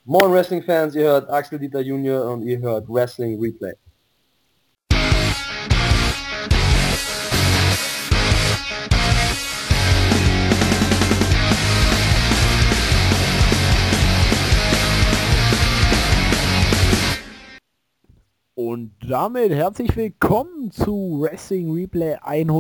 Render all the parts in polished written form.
Moin Wrestling-Fans, ihr hört Axel Dieter Junior und ihr hört Wrestling Replay. Und damit herzlich willkommen zu Wrestling Replay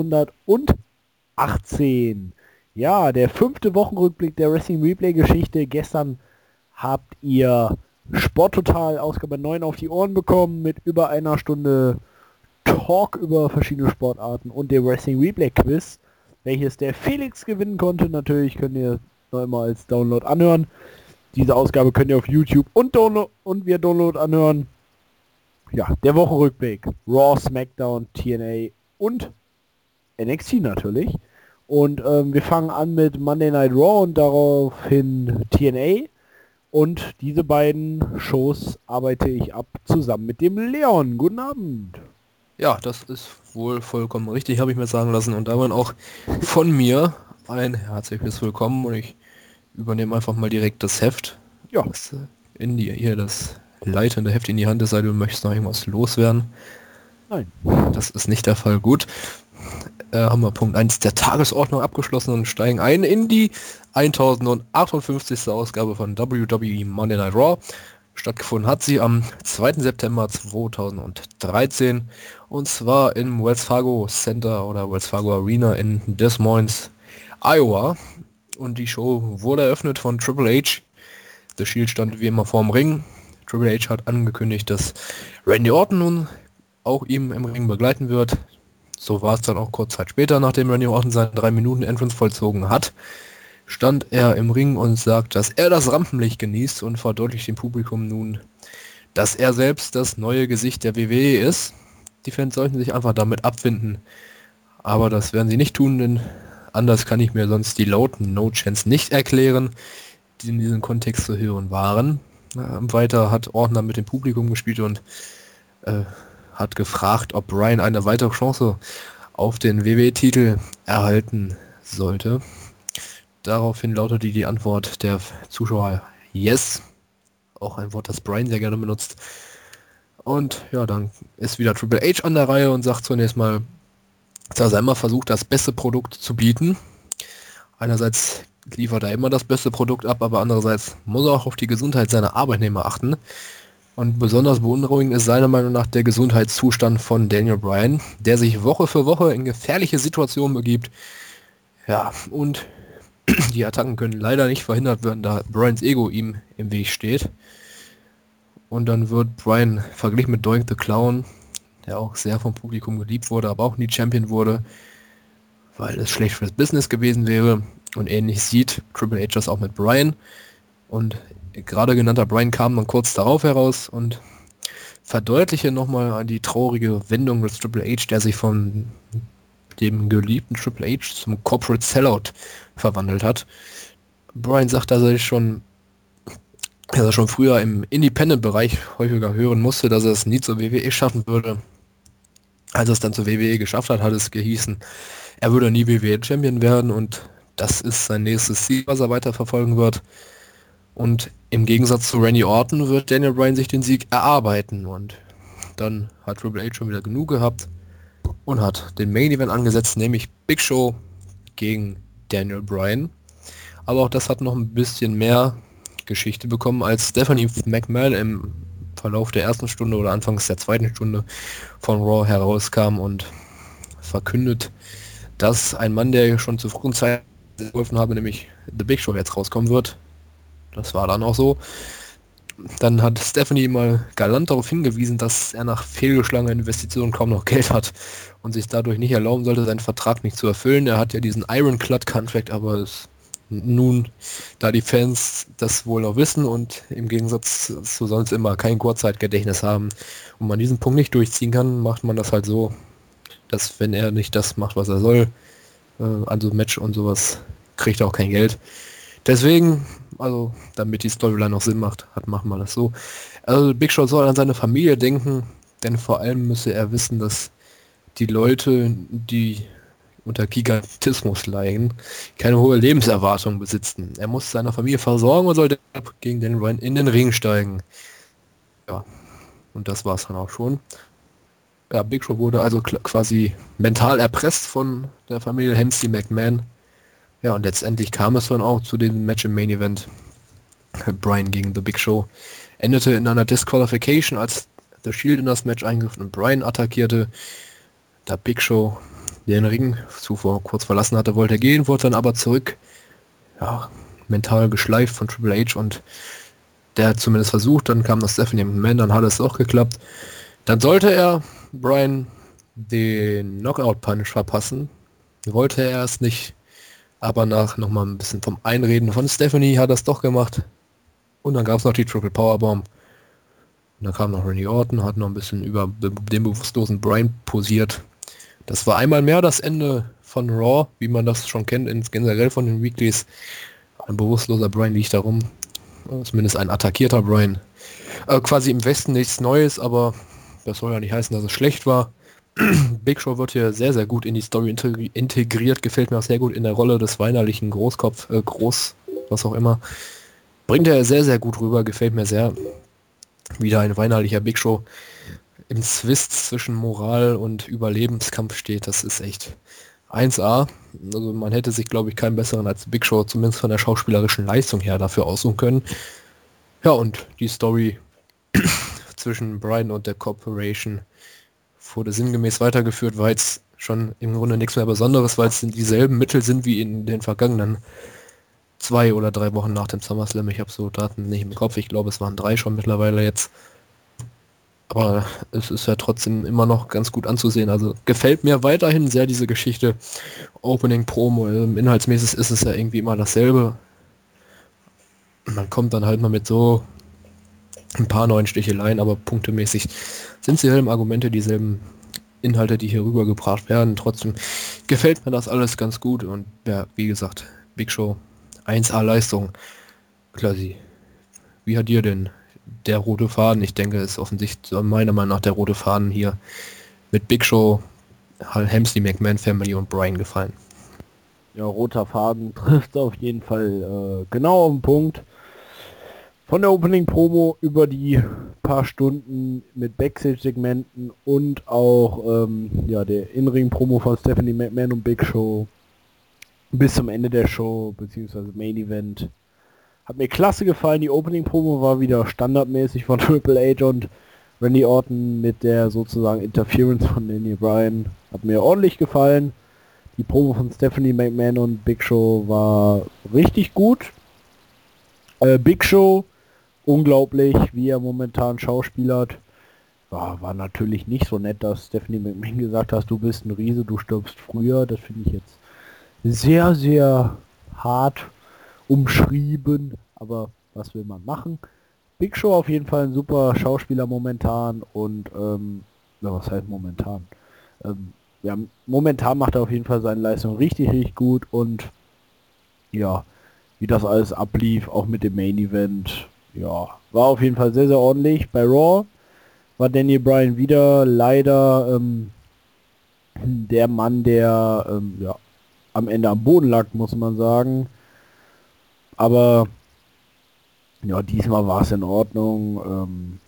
118. Ja, der 5. Wochenrückblick der Wrestling Replay Geschichte. Gestern habt ihr Sporttotal Ausgabe 9 auf die Ohren bekommen mit über einer Stunde Talk über verschiedene Sportarten und dem Wrestling Replay Quiz, welches der Felix gewinnen konnte. Natürlich könnt ihr noch immer als Download anhören. Diese Ausgabe könnt ihr auf YouTube und via Download anhören. Ja, der Wochenrückblick. Raw, SmackDown, TNA und NXT natürlich. Und wir fangen an mit Monday Night Raw und daraufhin TNA. Und diese beiden Shows arbeite ich ab zusammen mit dem Leon. Guten Abend. Ja, das ist wohl vollkommen richtig, habe ich mir sagen lassen. Und damit auch von mir ein herzliches Willkommen. Und ich übernehme einfach mal direkt das Heft. Ja, in die hier das leitende Heft in die Hand, es sei denn, du möchtest noch irgendwas loswerden. Nein. Das ist nicht der Fall. Gut. Haben wir Punkt 1 der Tagesordnung abgeschlossen und steigen ein in die 1058. Ausgabe von WWE Monday Night Raw. Stattgefunden hat sie am 2. September 2013 und zwar im Wells Fargo Center oder Wells Fargo Arena in Des Moines, Iowa. Und die Show wurde eröffnet von Triple H. The Shield stand wie immer vorm Ring. Triple H hat angekündigt, dass Randy Orton nun auch ihm im Ring begleiten wird. So war es dann auch kurz Zeit später, nachdem Randy Orton seinen 3 Minuten Entrance vollzogen hat, stand er im Ring und sagt, dass er das Rampenlicht genießt und verdeutlicht dem Publikum nun, dass er selbst das neue Gesicht der WWE ist. Die Fans sollten sich einfach damit abfinden. Aber das werden sie nicht tun, denn anders kann ich mir sonst die lauten No Chance nicht erklären, die in diesem Kontext zu hören waren. Weiter hat Orton dann mit dem Publikum gespielt und hat gefragt, ob Bryan eine weitere Chance auf den WWE-Titel erhalten sollte. Daraufhin lautete die Antwort der Zuschauer Yes. Auch ein Wort, das Bryan sehr gerne benutzt. Und ja, dann ist wieder Triple H an der Reihe und sagt zunächst mal, dass er immer versucht, das beste Produkt zu bieten. Einerseits liefert er immer das beste Produkt ab, aber andererseits muss er auch auf die Gesundheit seiner Arbeitnehmer achten. Und besonders beunruhigend ist seiner Meinung nach der Gesundheitszustand von Daniel Bryan, der sich Woche für Woche in gefährliche Situationen begibt. Ja, und die Attacken können leider nicht verhindert werden, da Bryans Ego ihm im Weg steht. Und dann wird Bryan verglichen mit Doink the Clown, der auch sehr vom Publikum geliebt wurde, aber auch nie Champion wurde, weil es schlecht fürs Business gewesen wäre. Und ähnlich sieht Triple H das auch mit Bryan. Und gerade genannter Bryan kam dann kurz darauf heraus und verdeutliche nochmal die traurige Wendung des Triple H, der sich von dem geliebten Triple H zum Corporate Sellout verwandelt hat. Bryan sagt, dass er schon früher im Independent-Bereich häufiger hören musste, dass er es nie zur WWE schaffen würde. Als er es dann zur WWE geschafft hat, hat es gehießen, er würde nie WWE-Champion werden und das ist sein nächstes Ziel, was er weiter verfolgen wird. Und im Gegensatz zu Randy Orton wird Daniel Bryan sich den Sieg erarbeiten. Und dann hat Triple H schon wieder genug gehabt und hat den Main Event angesetzt, nämlich Big Show gegen Daniel Bryan. Aber auch das hat noch ein bisschen mehr Geschichte bekommen, als Stephanie McMahon im Verlauf der ersten Stunde oder anfangs der zweiten Stunde von Raw herauskam und verkündet, dass ein Mann, der schon zu frühen Zeit geholfen habe, nämlich The Big Show jetzt rauskommen wird. Das war dann auch so. Dann hat Stephanie mal galant darauf hingewiesen, dass er nach fehlgeschlagener Investitionen kaum noch Geld hat und sich dadurch nicht erlauben sollte, seinen Vertrag nicht zu erfüllen. Er hat ja diesen Ironclad Contract, aber nun, da die Fans das wohl noch wissen und im Gegensatz zu sonst immer kein Kurzzeitgedächtnis haben und man diesen Punkt nicht durchziehen kann, macht man das halt so, dass wenn er nicht das macht, was er soll, also Match und sowas, kriegt er auch kein Geld. Deswegen, also damit die Storyline noch Sinn macht, machen wir das so. Also Big Show soll an seine Familie denken, denn vor allem müsse er wissen, dass die Leute, die unter Gigantismus leiden, keine hohe Lebenserwartung besitzen. Er muss seiner Familie versorgen und sollte gegen Daniel Bryan in den Ring steigen. Ja, und das war's dann auch schon. Ja, Big Show wurde also quasi mental erpresst von der Familie Hempstead McMahon. Ja, und letztendlich kam es dann auch zu dem Match im Main Event. Bryan gegen The Big Show endete in einer Disqualification, als The Shield in das Match eingriff und Bryan attackierte. Da Big Show den Ring zuvor kurz verlassen hatte, wollte er gehen, wurde dann aber zurück, ja, mental geschleift von Triple H und der hat zumindest versucht, dann kam das Stephanie McMahon, dann hat es auch geklappt. Dann sollte er Bryan den Knockout-Punch verpassen, wollte er es nicht, aber nach nochmal ein bisschen vom Einreden von Stephanie hat er es doch gemacht. Und dann gab es noch die Triple Powerbomb. Und dann kam noch Randy Orton, hat noch ein bisschen über den bewusstlosen Bryan posiert. Das war einmal mehr das Ende von Raw, wie man das schon kennt, generell von den Weeklies. Ein bewusstloser Bryan liegt da rum. Zumindest ein attackierter Bryan. Quasi im Westen nichts Neues, aber das soll ja nicht heißen, dass es schlecht war. Big Show wird hier sehr, sehr gut in die Story integriert. Gefällt mir auch sehr gut in der Rolle des weinerlichen Großkopf, was auch immer. Bringt er sehr, sehr gut rüber. Gefällt mir sehr. Wieder ein weinerlicher Big Show im Zwist zwischen Moral und Überlebenskampf steht. Das ist echt 1A. Also man hätte sich, glaube ich, keinen besseren als Big Show, zumindest von der schauspielerischen Leistung her, dafür aussuchen können. Ja, und die Story zwischen Bryan und der Corporation wurde sinngemäß weitergeführt, weil es schon im Grunde nichts mehr Besonderes, weil es dieselben Mittel sind wie in den vergangenen 2 oder 3 Wochen nach dem SummerSlam. Ich habe so Daten nicht im Kopf, ich glaube es waren 3 schon mittlerweile jetzt. Aber es ist ja trotzdem immer noch ganz gut anzusehen. Also gefällt mir weiterhin sehr diese Geschichte. Opening Promo, inhaltsmäßig ist es ja irgendwie immer dasselbe. Man kommt dann halt mal mit so ein paar neuen Sticheleien, aber punktemäßig sind dieselben Argumente, dieselben Inhalte, die hier rübergebracht werden. Trotzdem gefällt mir das alles ganz gut und ja, wie gesagt, Big Show 1A Leistung. Klassi. Wie hat dir denn der rote Faden? Ich denke, es ist offensichtlich meiner Meinung nach der rote Faden hier mit Big Show, Hempstead McMahon Family und Bryan gefallen. Ja, roter Faden trifft auf jeden Fall genau auf den Punkt. Von der Opening-Promo über die paar Stunden mit Backstage-Segmenten und auch ja, der In-Ring-Promo von Stephanie McMahon und Big Show bis zum Ende der Show, beziehungsweise Main Event. Hat mir klasse gefallen. Die Opening-Promo war wieder standardmäßig von Triple H und Randy Orton mit der sozusagen Interference von Daniel Bryan. Hat mir ordentlich gefallen. Die Promo von Stephanie McMahon und Big Show war richtig gut. Big Show, unglaublich, wie er momentan schauspielert. War natürlich nicht so nett, dass Stephanie McMahon gesagt hat, du bist ein Riese, du stirbst früher. Das finde ich jetzt sehr, sehr hart umschrieben, aber was will man machen? Big Show auf jeden Fall ein super Schauspieler momentan und ja, was heißt momentan? Ja, momentan macht er auf jeden Fall seine Leistung richtig, richtig gut und ja, wie das alles ablief, auch mit dem Main Event, ja, war auf jeden Fall sehr, sehr ordentlich. Bei Raw war Daniel Bryan wieder leider der Mann, der ja, am Ende am Boden lag, muss man sagen. Aber ja, diesmal war es in Ordnung.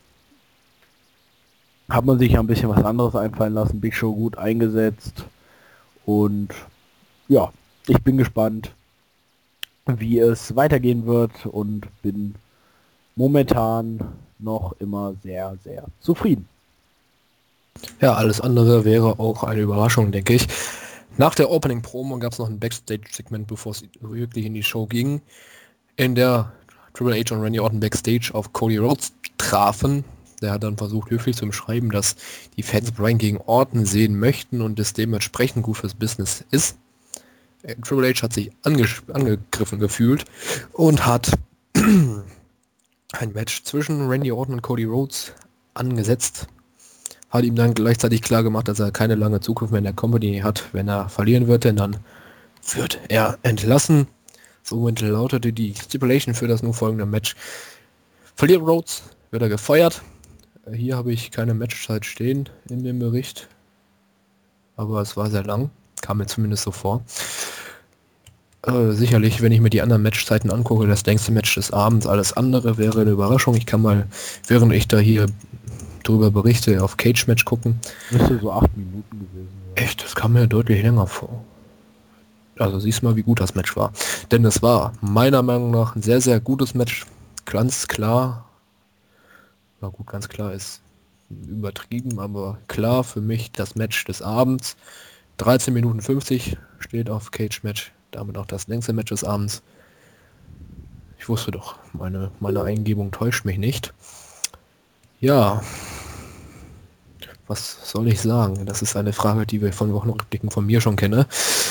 Hat man sich ein bisschen was anderes einfallen lassen. Big Show gut eingesetzt. Und ja, ich bin gespannt, wie es weitergehen wird und bin momentan noch immer sehr, sehr zufrieden. Ja, alles andere wäre auch eine Überraschung, denke ich. Nach der Opening-Promo gab es noch ein Backstage-Segment, bevor es wirklich in die Show ging, in der Triple H und Randy Orton Backstage auf Cody Rhodes trafen. Der hat dann versucht, höflich zu beschreiben, dass die Fans Bryan gegen Orton sehen möchten und es dementsprechend gut fürs Business ist. Triple H hat sich angegriffen gefühlt und hat ein Match zwischen Randy Orton und Cody Rhodes angesetzt. Hat ihm dann gleichzeitig klar gemacht, dass er keine lange Zukunft mehr in der Company hat, wenn er verlieren wird, denn dann wird er entlassen. Somit lautete die Stipulation für das nun folgende Match. Verliert Rhodes, wird er gefeuert. Hier habe ich keine Matchzeit stehen in dem Bericht, aber es war sehr lang. Kam mir zumindest so vor. Sicherlich, wenn ich mir die anderen Matchzeiten angucke, das längste Match des Abends, alles andere wäre eine Überraschung. Ich kann mal, während ich da hier drüber berichte, auf Cage Match gucken. Müsste so 8 Minuten gewesen sein. Echt, das kam mir deutlich länger vor. Also siehst mal, wie gut das Match war. Denn es war meiner Meinung nach ein sehr, sehr gutes Match. Ganz klar. Na gut, ganz klar ist übertrieben, aber klar für mich das Match des Abends. 13 Minuten 50 steht auf Cage Match. Damit auch das längste Match des Abends. Ich wusste doch, meine Eingebung täuscht mich nicht. Ja, was soll ich sagen? Das ist eine Frage, die wir von Wochenrückblicken von mir schon kenne.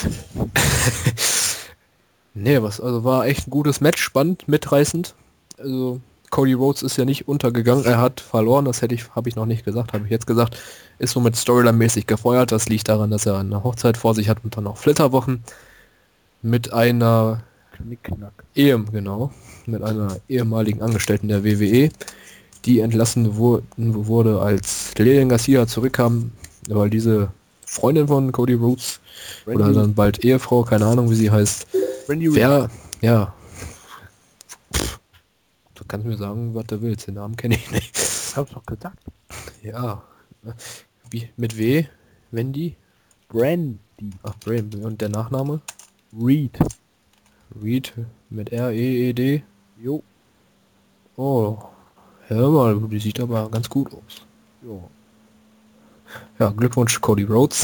Nee, also war echt ein gutes Match, spannend, mitreißend. Also Cody Rhodes ist ja nicht untergegangen, er hat verloren, habe ich noch nicht gesagt, habe ich jetzt gesagt, ist somit Storyline-mäßig gefeuert. Das liegt daran, dass er eine Hochzeit vor sich hat und dann noch Flitterwochen mit einer mit einer ehemaligen Angestellten der WWE, die entlassen wurde, als Lilian Garcia zurückkam, weil diese Freundin von Cody Rhodes oder dann bald Ehefrau, keine Ahnung wie sie heißt, ja, du kannst mir sagen, was du willst, den Namen kenne ich nicht. Ich hab's doch gesagt. Ja, wie, mit W? Wendy? Brandy. Ach, Brandy. Und der Nachname? Reed mit R-E-E-D? Jo. Oh, hör mal, die sieht aber ganz gut aus. Jo. Ja, Glückwunsch Cody Rhodes.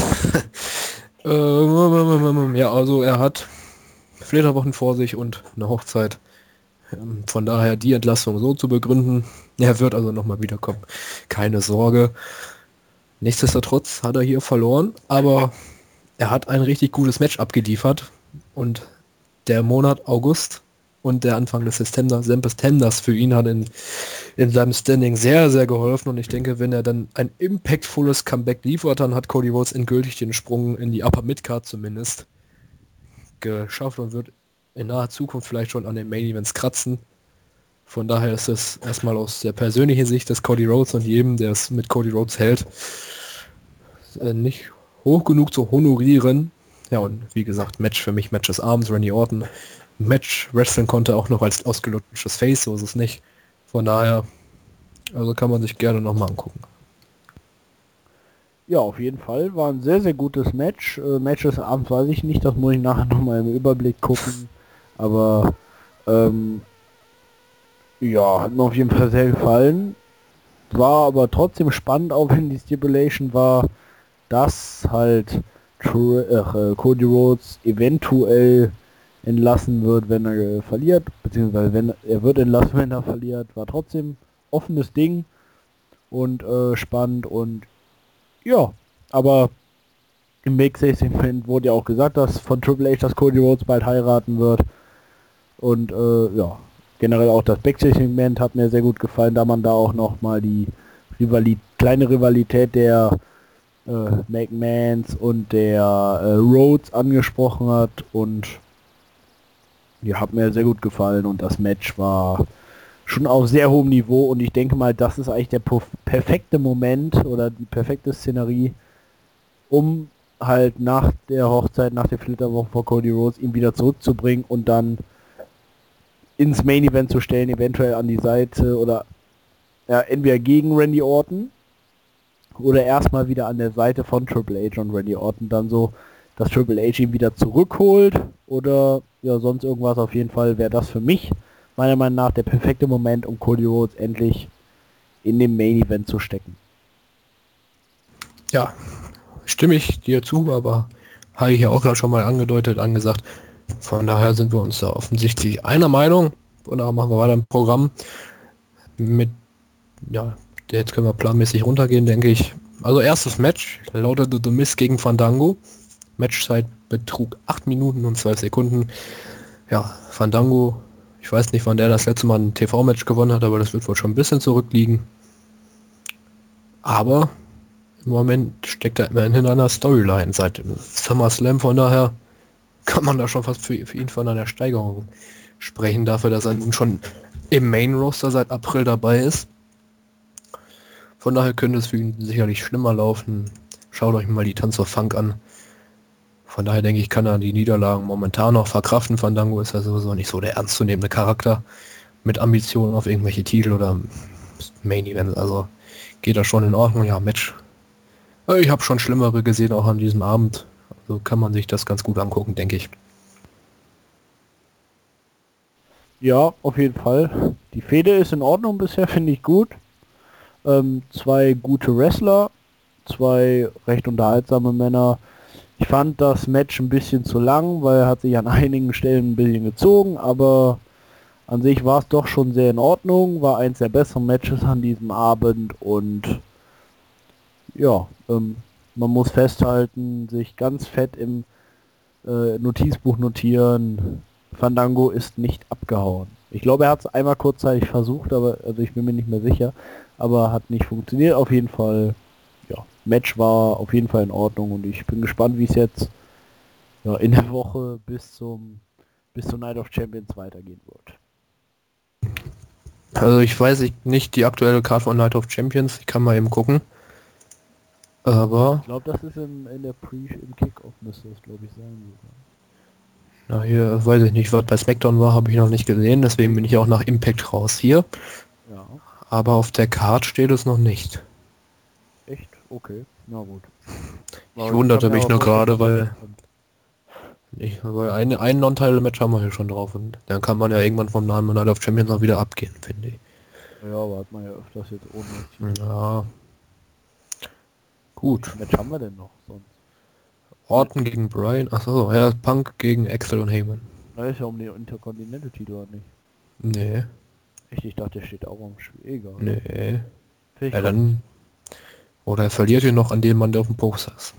Ja, also er hat Flitterwochen vor sich und eine Hochzeit. Von daher die Entlassung so zu begründen. Er wird also nochmal wiederkommen. Keine Sorge. Nichtsdestotrotz hat er hier verloren, aber er hat ein richtig gutes Match abgeliefert. Und der Monat August und der Anfang des Septembers für ihn hat in seinem Standing sehr, sehr geholfen. Und ich denke, wenn er dann ein impactvolles Comeback liefert, dann hat Cody Rhodes endgültig den Sprung in die Upper Midcard zumindest geschafft und wird in naher Zukunft vielleicht schon an den Main Events kratzen. Von daher ist es erstmal aus der persönlichen Sicht des Cody Rhodes und jedem, der es mit Cody Rhodes hält, nicht hoch genug zu honorieren. Ja, und wie gesagt, Match für mich, Match des Abends, Randy Orton. Match wrestling konnte auch noch als ausgelutschtes Face, so ist es nicht. Von daher, also kann man sich gerne nochmal angucken. Ja, auf jeden Fall. War ein sehr, sehr gutes Match. Match des Abends weiß ich nicht, das muss ich nachher nochmal im Überblick gucken. Aber, ja, hat mir auf jeden Fall sehr gefallen. War aber trotzdem spannend, auch wenn die Stipulation war, dass halt Cody Rhodes eventuell entlassen wird, wenn er verliert, beziehungsweise er wird entlassen, wenn er verliert. War trotzdem offenes Ding und spannend und ja, aber im Backstage-Segment wurde ja auch gesagt, dass von Triple H, dass Cody Rhodes bald heiraten wird und ja, generell auch das Backstage-Segment hat mir sehr gut gefallen, da man da auch nochmal die kleine Rivalität der McMahons und der Rhodes angesprochen hat und ja, hat mir sehr gut gefallen und das Match war schon auf sehr hohem Niveau und ich denke mal, das ist eigentlich der perfekte Moment oder die perfekte Szenerie, um halt nach der Hochzeit, nach der Flitterwoche vor Cody Rhodes ihn wieder zurückzubringen und dann ins Main Event zu stellen, eventuell an die Seite oder ja, entweder gegen Randy Orton oder erstmal wieder an der Seite von Triple H und Randy Orton dann so, dass Triple H ihn wieder zurückholt oder ja sonst irgendwas. Auf jeden Fall wäre das für mich meiner Meinung nach der perfekte Moment, um Cody Rhodes endlich in dem Main Event zu stecken. Ja, stimme ich dir zu, aber habe ich ja auch gerade schon mal angesagt. Von daher sind wir uns da offensichtlich einer Meinung. Und da machen wir weiter im Programm mit, ja, jetzt können wir planmäßig runtergehen, denke ich. Also erstes Match lautete The Miz gegen Fandango. Matchzeit betrug 8 Minuten und 12 Sekunden. Ja, Fandango, ich weiß nicht, wann der das letzte Mal ein TV-Match gewonnen hat, aber das wird wohl schon ein bisschen zurückliegen. Aber im Moment steckt er immerhin in einer Storyline seit dem SummerSlam, von daher kann man da schon fast für ihn von einer Steigerung sprechen, dafür, dass er nun schon im Main-Roster seit April dabei ist. Von daher könnte es für ihn sicherlich schlimmer laufen. Schaut euch mal die Tanz of Funk an. Von daher denke ich, kann er die Niederlagen momentan noch verkraften. Fandango ist ja sowieso nicht so der ernstzunehmende Charakter mit Ambitionen auf irgendwelche Titel oder Main Events. Also geht das schon in Ordnung. Ja, Match. Ich habe schon Schlimmere gesehen, auch an diesem Abend. Also kann man sich das ganz gut angucken, denke ich. Ja, auf jeden Fall. Die Fehde ist in Ordnung bisher, finde ich gut. Zwei gute Wrestler, zwei recht unterhaltsame Männer. Ich fand das Match ein bisschen zu lang, weil er hat sich an einigen Stellen ein bisschen gezogen, aber an sich war es doch schon sehr in Ordnung, war eins der besseren Matches an diesem Abend und ja, man muss festhalten, sich ganz fett im Notizbuch notieren, Fandango ist nicht abgehauen. Ich glaube, er hat es einmal kurzzeitig versucht, aber also ich bin mir nicht mehr sicher, aber hat nicht funktioniert. Auf jeden Fall, ja, Match war auf jeden Fall in Ordnung und ich bin gespannt, wie es jetzt in der Woche bis zur Night of Champions weitergehen wird. Also ich weiß nicht die aktuelle Card von Night of Champions, ich kann mal eben gucken. Aber Ich glaube, das ist im Kickoff müsste es, glaube ich, sein. na hier weiß ich nicht, was bei SmackDown war, habe ich noch nicht gesehen, deswegen bin ich auch nach Impact raus hier. Ja, Aber auf der Card steht es noch nicht. echt? Okay, na gut. Ich wunderte mich nur gerade, weil ein Non-Title-Match haben wir hier schon drauf und dann kann man ja irgendwann vom Namen Night of Champions auch wieder abgehen, finde ich. Ja, aber hat man ja öfters jetzt ohne. Ja. Gut. Match haben wir denn noch sonst? Orton gegen Bryan, achso, ja, Punk gegen Axel und Heyman. Da ist ja um den Intercontinental-Titel oder nicht? Nee, Echt, ich dachte, der steht auch am Spiel. Egal. nee. Find ich Ja, dann... Oder er verliert ihn noch an dem Mann, der auf dem Poster ist.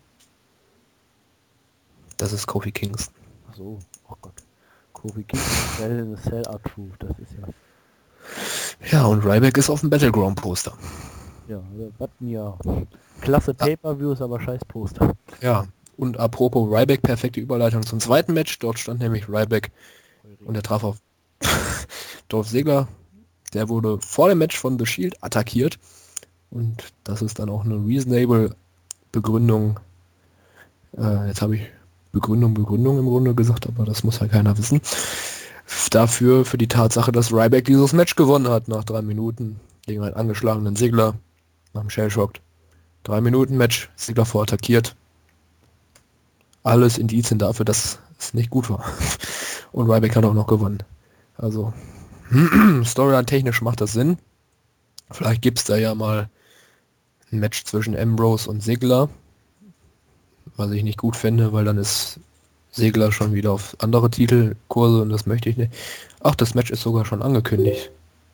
Das ist Kofi Kingston. Ach so, oh Gott. Kofi Kingston, Sell-Out Truth, das ist ja... Ja, und Ryback ist auf dem Battleground-Poster. Ja, was ja. Klasse Pay-Per-Views, aber scheiß Poster. Ja, und apropos Ryback, perfekte Überleitung zum zweiten Match. Dort stand nämlich Ryback und er traf auf Dolph Ziggler. Der wurde vor dem Match von The Shield attackiert. Und das ist dann auch eine reasonable Begründung. Jetzt habe ich Begründung im Grunde gesagt, aber das muss ja keiner wissen. Dafür, für die Tatsache, dass Ryback dieses Match gewonnen hat nach 3 Minuten gegen einen angeschlagenen Ziggler nach dem Shellshock. 3 Minuten Match, Ziggler vorattackiert. Alles Indizien dafür, dass es nicht gut war. Und Ryback hat auch noch gewonnen. Also, Storyline technisch macht das Sinn. Vielleicht gibt es da ja mal ein Match zwischen Ambrose und Ziggler. Was ich nicht gut finde, weil dann ist Ziggler schon wieder auf andere Titelkurse und das möchte ich nicht. Ach, das Match ist sogar schon angekündigt.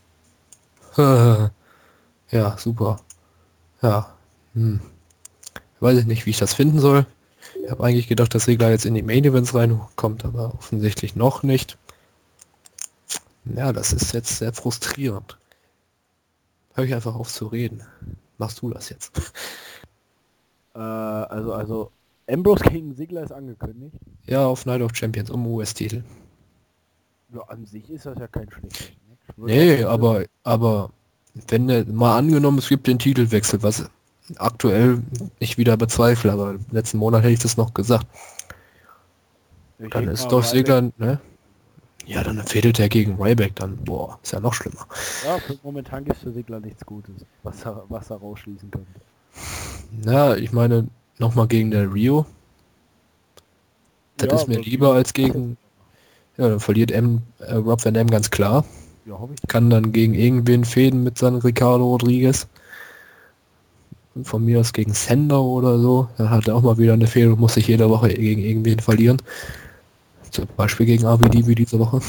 Ja, super. Ja. Weiß ich nicht, wie ich das finden soll. Ich habe eigentlich gedacht, dass Ziggler jetzt in die Main Events reinkommt, aber offensichtlich noch nicht. Ja, das ist jetzt sehr frustrierend. Hör ich einfach auf zu reden. Machst du das jetzt? Also Ambrose gegen Ziggler ist angekündigt. Ja, auf Night of Champions um US-Titel. Ja, an sich ist das ja kein schlechtes Match. Nee, aber wenn mal angenommen, es gibt den Titelwechsel, was aktuell ich wieder bezweifle, aber letzten Monat hätte ich das noch gesagt. Dann ist doch Ziggler, ne? Ja, dann fädelt er gegen Ryback, dann, boah, ist ja noch schlimmer. Ja, momentan gibt es für Ziggler nichts Gutes, was er rausschließen könnte. Na, ich meine, nochmal gegen der Rio. Das Ja, ist mir aber lieber als gegen... Ja, dann verliert Rob Van Dam ganz klar. Ja, hoffe ich. Kann dann gegen irgendwen fäden mit seinem Ricardo Rodriguez. Von mir aus gegen Sender oder so. Da hat er auch mal wieder eine Fehde und muss sich jede Woche gegen irgendwen verlieren. Zum Beispiel gegen AVD wie diese Woche.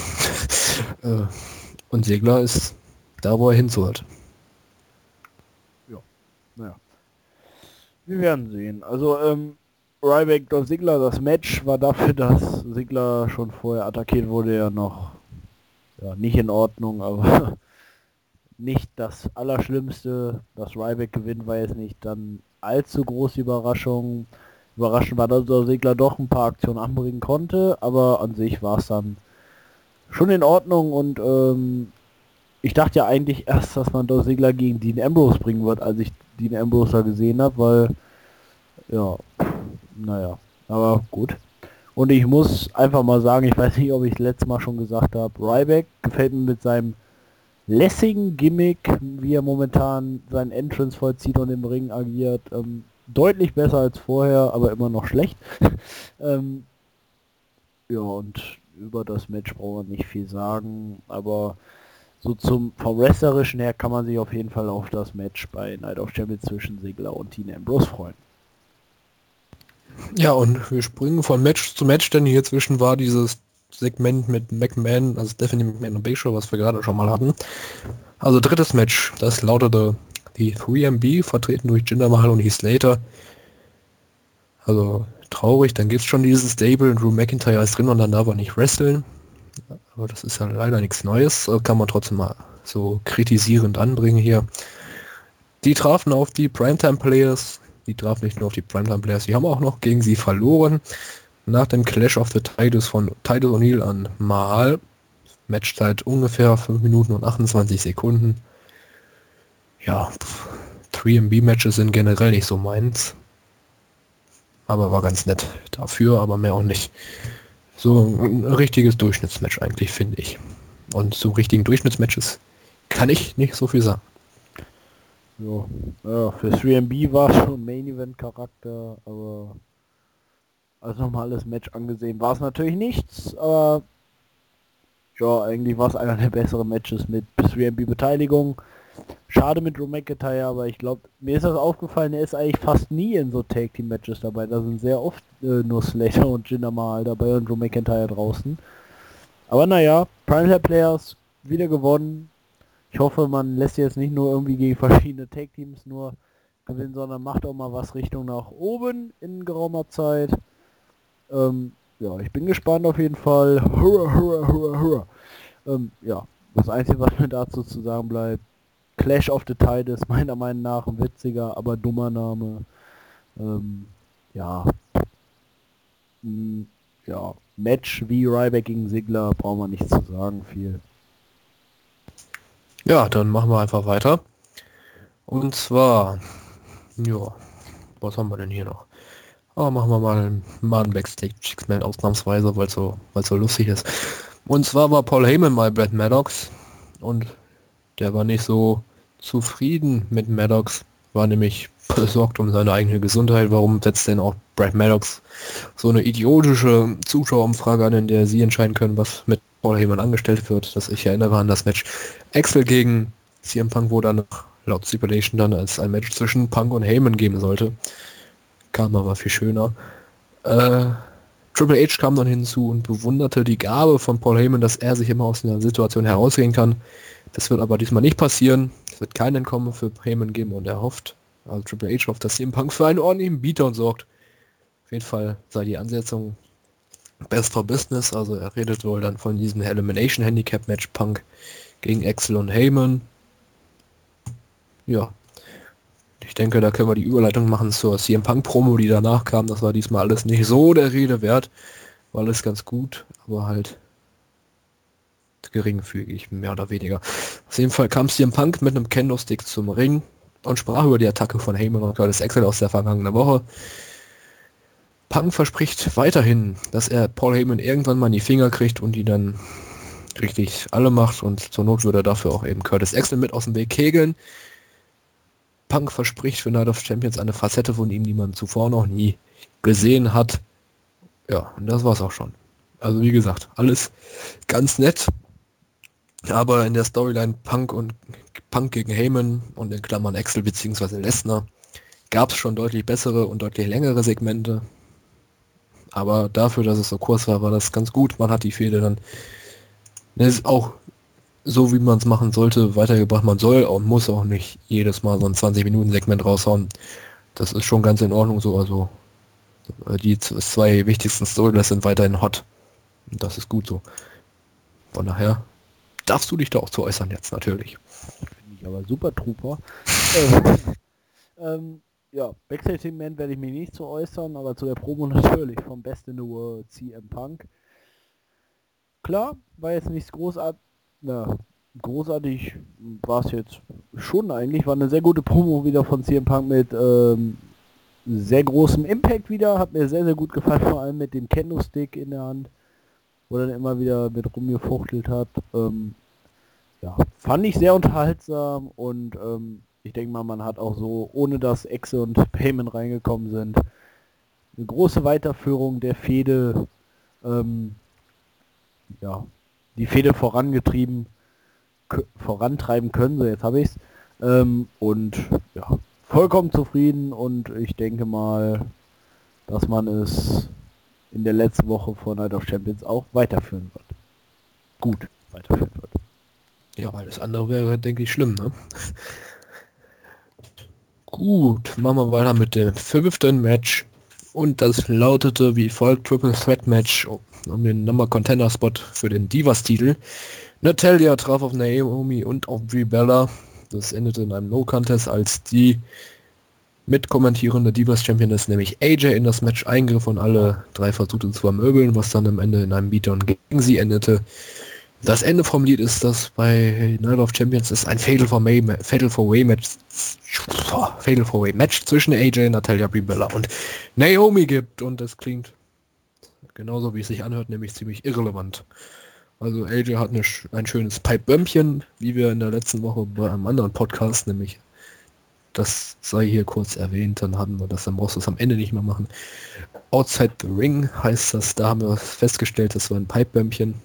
Und Ziggler ist da, wo er hinzuhört. Ja, naja. Wir werden sehen. Also, Ryback durch Ziggler, das Match war dafür, dass Ziggler schon vorher attackiert wurde, ja noch nicht in Ordnung, aber nicht das Allerschlimmste. Dass Ryback gewinnt, war jetzt nicht dann allzu große Überraschung. Überraschend war, dass Ziggler doch ein paar Aktionen anbringen konnte, aber an sich war es dann schon in Ordnung und ich dachte ja eigentlich erst, dass man Dolph Ziggler gegen Dean Ambrose bringen wird, als ich Dean Ambrose da gesehen habe, weil ja, naja, Aber gut. Und ich muss einfach mal sagen, ich weiß nicht, ob ich es letztes Mal schon gesagt habe, Ryback gefällt mir mit seinem lässigen Gimmick, wie er momentan seinen Entrance vollzieht und im Ring agiert, deutlich besser als vorher, aber immer noch schlecht. ähm, ja, und über das Match brauchen wir nicht viel sagen, aber so vom Wrestlerischen her kann man sich auf jeden Fall auf das Match bei Night of Champions zwischen Ziggler und Dean Ambrose freuen. Ja, und wir springen von Match zu Match, denn hier zwischen war dieses Segment mit McMahon, also Stephanie McMahon und Big Show, was wir gerade schon mal hatten. Also drittes Match, das lautete die 3MB, vertreten durch Jinder Mahal und Heath Slater. Also traurig, dann gibt es schon dieses Stable, Drew McIntyre ist drin und dann darf er nicht wresteln. Aber das ist ja leider nichts Neues, kann man trotzdem mal so kritisierend anbringen hier. Die trafen auf die Primetime Players, die trafen nicht nur auf die Primetime Players, die haben auch noch gegen sie verloren. Nach dem Clash of the Titles von Titus O'Neil an Mahal. Matchzeit ungefähr 5 Minuten und 28 Sekunden. Ja, 3MB-Matches sind generell nicht so meins. Aber war ganz nett dafür, aber mehr auch nicht. So ein richtiges Durchschnittsmatch eigentlich, finde ich. Und zu richtigen Durchschnittsmatches kann ich nicht so viel sagen. Ja, für 3MB war es schon Main Event Charakter, aber als normales Match angesehen war es natürlich nichts, aber ja, eigentlich war es einer der besseren Matches mit 3MB Beteiligung. Schade mit Drew McIntyre, aber ich glaube, mir ist das aufgefallen, er ist eigentlich fast nie in so Tag Team Matches dabei. Da sind sehr oft nur Slater und Jinder Mahal dabei und Drew McIntyre draußen. Aber naja, Primetime Players wieder gewonnen. Ich hoffe, man lässt jetzt nicht nur irgendwie gegen verschiedene Tag Teams nur gewinnen, sondern macht auch mal was Richtung nach oben in geraumer Zeit. Ja, ich bin gespannt auf jeden Fall. Hurra, hurra, hurra, hurra. Ja, das Einzige, was mir dazu zu sagen bleibt, Clash of the Titles, meiner Meinung nach ein witziger, aber dummer Name. Ja. Ja, Match wie Ryback gegen Ziggler, brauchen wir nicht zu sagen, viel. Ja, dann machen wir einfach weiter. Und zwar, ja, was haben wir denn hier noch? Machen wir mal ein Backstage-Segment ausnahmsweise, weil so lustig ist. Und zwar war Paul Heyman bei Brad Maddox und der war nicht so zufrieden mit Maddox, war nämlich besorgt um seine eigene Gesundheit. Warum setzt denn auch Brad Maddox so eine idiotische Zuschauerumfrage an, in der sie entscheiden können, was mit Paul Heyman angestellt wird? Das ich erinnere an das Match Axel gegen CM Punk, wo dann laut Stipulation dann als ein Match zwischen Punk und Heyman geben sollte. Kam aber viel schöner. Triple H kam dann hinzu und bewunderte die Gabe von Paul Heyman, dass er sich immer aus einer Situation herausgehen kann. Das wird aber diesmal nicht passieren. Es wird kein Entkommen für Heyman geben und er hofft, also Triple H hofft, dass CM Punk für einen ordentlichen Beatdown sorgt. Auf jeden Fall sei die Ansetzung best for business, also er redet wohl dann von diesem Elimination Handicap Match Punk gegen Axel und Heyman. Ja, ich denke, da können wir die Überleitung machen zur CM Punk Promo, die danach kam. Das war diesmal alles nicht so der Rede wert. War alles ganz gut, aber halt geringfügig, mehr oder weniger. Auf jeden Fall kam CM Punk mit einem Kendo-Stick zum Ring und sprach über die Attacke von Heyman und Curtis Axel aus der vergangenen Woche. Punk verspricht weiterhin, dass er Paul Heyman irgendwann mal in die Finger kriegt und die dann richtig alle macht und zur Not würde er dafür auch eben Curtis Axel mit aus dem Weg kegeln. Punk verspricht für Night of Champions eine Facette von ihm, die man zuvor noch nie gesehen hat. Ja, und das war's auch schon. Also wie gesagt, alles ganz nett. Aber in der Storyline Punk gegen Heyman und in Klammern Axel bzw. Lesnar gab es schon deutlich bessere und deutlich längere Segmente. Aber dafür, dass es so kurz war, war das ganz gut. Man hat die Fehde dann auch so, wie man es machen sollte, weitergebracht. Man soll und muss auch nicht jedes Mal so ein 20-Minuten-Segment raushauen. Das ist schon ganz in Ordnung so. Also die zwei wichtigsten Storylines sind weiterhin hot. Und das ist gut so. Von daher darfst du dich da auch zu äußern jetzt natürlich. Finde ich aber super Trooper. Ja, Backstage-Segment werde ich mich nicht zu äußern, aber zu der Promo natürlich vom Best in the World, CM Punk. Klar, war jetzt nichts großartig war es jetzt schon eigentlich, war eine sehr gute Promo wieder von CM Punk mit sehr großem Impact wieder, hat mir sehr, sehr gut gefallen, vor allem mit dem Kendo-Stick in der Hand, wo er dann immer wieder mit rumgefuchtelt hat. Ja, fand ich sehr unterhaltsam und ich denke mal, man hat auch so, ohne dass Exe und Payment reingekommen sind, eine große Weiterführung der Fehde, ja, die Fehde vorantreiben können, so jetzt habe ich's. Und ja, vollkommen zufrieden und ich denke mal, dass man es in der letzten Woche von Night of Champions auch weiterführen wird. Gut weiterführen wird. Ja, alles andere wäre, denke ich, schlimm, ne? Gut, machen wir weiter mit dem 5. Match. Und das lautete wie folgt: Triple Threat Match um den Number Contender Spot für den Divas-Titel. Natalya traf auf Naomi und auf Brie Bella. Das endete in einem No-Contest, als die mitkommentierende Divas-Champion ist, nämlich AJ, in das Match eingriff und alle 3 versuchte zu vermöbeln, was dann am Ende in einem Beatdown gegen sie endete. Das Ende vom Lied ist, dass bei Night of Champions es ein Fatal 4-Way Match zwischen AJ, Natalya, Brie Bella und Naomi gibt, und es klingt genauso, wie es sich anhört, nämlich ziemlich irrelevant. Also AJ hat ein schönes Pipe-Bömmchen, wie wir in der letzten Woche bei einem anderen Podcast, nämlich das sei hier kurz erwähnt, dann hatten wir das, dann brauchst du es am Ende nicht mehr machen. Outside the Ring heißt das, da haben wir festgestellt, das war ein Pipe-Bömmchen.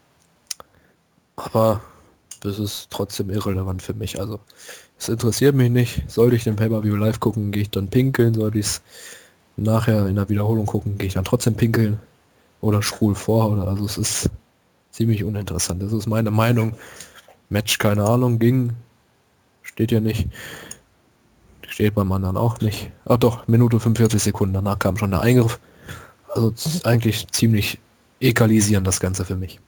Aber das ist trotzdem irrelevant für mich. Also es interessiert mich nicht. Sollte ich den Pay-Per-View live gucken, gehe ich dann pinkeln. Sollte ich es nachher in der Wiederholung gucken, gehe ich dann trotzdem pinkeln. Oder spul vor. Oder also es ist ziemlich uninteressant. Das ist meine Meinung. Match, keine Ahnung, ging. Steht ja nicht. Steht beim anderen auch nicht. Ach doch, Minute 45 Sekunden. Danach kam schon der Eingriff. Also es ist eigentlich ziemlich egalisieren das Ganze für mich.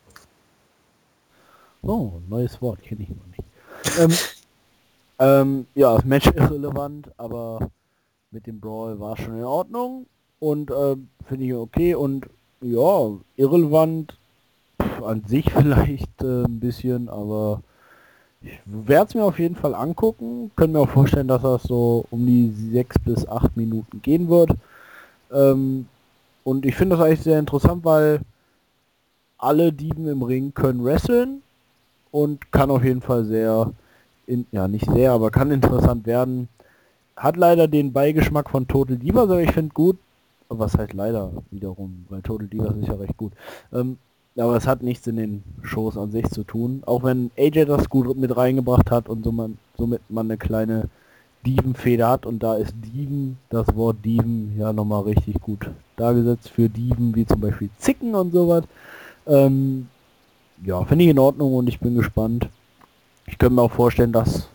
Oh, neues Wort, kenne ich noch nicht. Ja, das Match ist relevant, aber mit dem Brawl war schon in Ordnung und finde ich okay und ja, irrelevant an sich vielleicht ein bisschen, aber ich werde es mir auf jeden Fall angucken, können mir auch vorstellen, dass das so um die 6 bis 8 Minuten gehen wird. Und ich finde das eigentlich sehr interessant, weil alle Dieben im Ring können wresteln. Und kann auf jeden Fall nicht sehr, aber kann interessant werden. Hat leider den Beigeschmack von Total Divas, aber ich finde gut. Was heißt leider wiederum, weil Total Divas ist ja recht gut. Aber es hat nichts in den Shows an sich zu tun. Auch wenn AJ das gut mit reingebracht hat und somit man eine kleine Dievenfeder hat. Und da ist Dieven, das Wort Dieven, ja nochmal richtig gut dargesetzt für Dieven, wie zum Beispiel Zicken und sowas. Ja, finde ich in Ordnung und ich bin gespannt. Ich könnte mir auch vorstellen, dass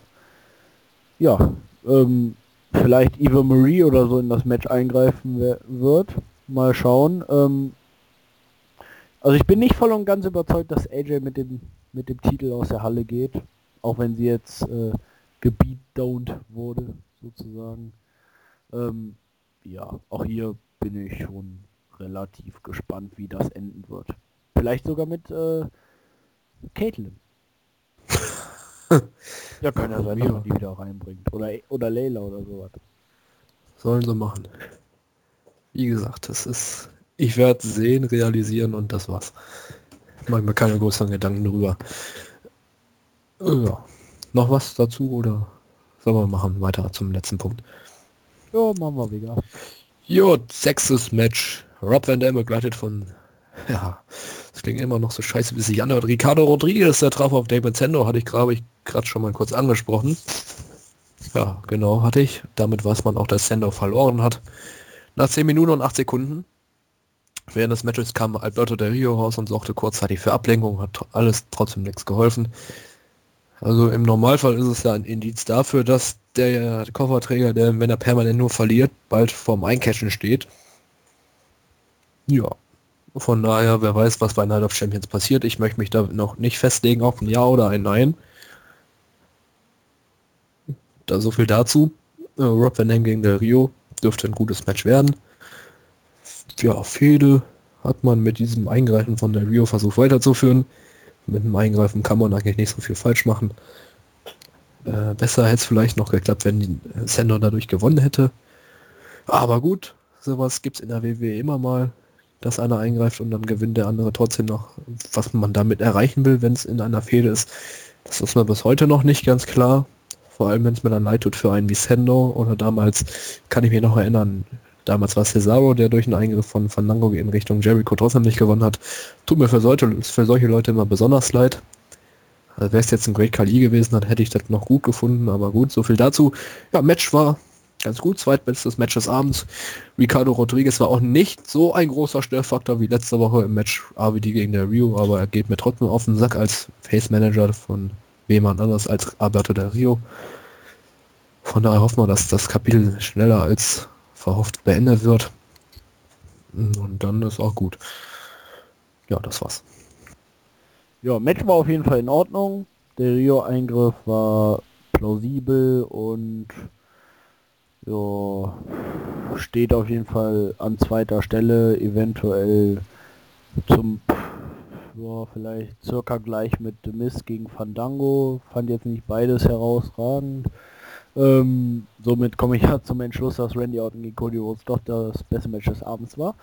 vielleicht Eva Marie oder so in das Match eingreifen wird. Mal schauen. Also ich bin nicht voll und ganz überzeugt, dass AJ mit dem Titel aus der Halle geht. Auch wenn sie jetzt gebeatdownt wurde, sozusagen. Ja, auch hier bin ich schon relativ gespannt, wie das enden wird. Vielleicht sogar mit Caitlyn. Ja, kann ja sein, dass man die wieder reinbringt. Oder Layla oder sowas. Sollen sie machen. Wie gesagt, ich werde sehen, realisieren und das war's. Ich mache mir keine größeren Gedanken drüber. Ja. Noch was dazu oder sollen wir machen weiter zum letzten Punkt? Ja, machen wir wieder. Jo, 6. Match. Rob Van Dam begleitet von, ja, das klingt immer noch so scheiße, wie sich anhört. Ricardo Rodriguez, der traf auf David Sendo, hatte ich gerade schon mal kurz angesprochen. Ja, genau, hatte ich. Damit weiß man auch, dass Sendo verloren hat. Nach 10 Minuten und 8 Sekunden. Während des Matches kam Alberto Del Rio raus und sorgte kurzzeitig für Ablenkung, hat alles trotzdem nichts geholfen. Also im Normalfall ist es ja ein Indiz dafür, dass der Kofferträger, der, wenn er permanent nur verliert, bald vorm Eincashen steht. Ja, von daher, wer weiß, was bei Night of Champions passiert. Ich möchte mich da noch nicht festlegen auf ein Ja oder ein Nein. Da so viel dazu. Rob Van Dam gegen Del Rio dürfte ein gutes Match werden. Ja, Fehde hat man mit diesem Eingreifen von Del Rio versucht weiterzuführen. Mit dem Eingreifen kann man eigentlich nicht so viel falsch machen. Besser hätte es vielleicht noch geklappt, wenn Sendo dadurch gewonnen hätte. Aber gut, sowas gibt's in der WWE immer mal, dass einer eingreift und dann gewinnt der andere trotzdem noch, was man damit erreichen will, wenn es in einer Fehde ist. Das ist mir bis heute noch nicht ganz klar. Vor allem, wenn es mir dann leid tut für einen wie Sendo oder damals, kann ich mich noch erinnern, damals war es Cesaro, der durch einen Eingriff von Fandango in Richtung Jericho trotzdem nicht gewonnen hat. Tut mir für solche Leute immer besonders leid. Also wäre es jetzt ein Great Khali gewesen, dann hätte ich das noch gut gefunden, aber gut, so viel dazu. Ja, Match war ganz gut, zweitbestes Match des Abends. Ricardo Rodriguez war auch nicht so ein großer Störfaktor wie letzte Woche im Match RVD gegen der Rio, aber er geht mir trotzdem auf den Sack als Face Manager von jemand anders als Alberto del Rio. Von daher hoffen wir, dass das Kapitel schneller als verhofft beendet wird. Und dann ist auch gut. Ja, das war's. Ja, Match war auf jeden Fall in Ordnung. Der Rio-Eingriff war plausibel und ja, steht auf jeden Fall an zweiter Stelle, eventuell zum ja, vielleicht circa gleich mit The Miz gegen Fandango. Fand jetzt nicht beides herausragend. Somit komme ich ja zum Entschluss, dass Randy Orton gegen Cody Rhodes doch das beste Match des Abends war.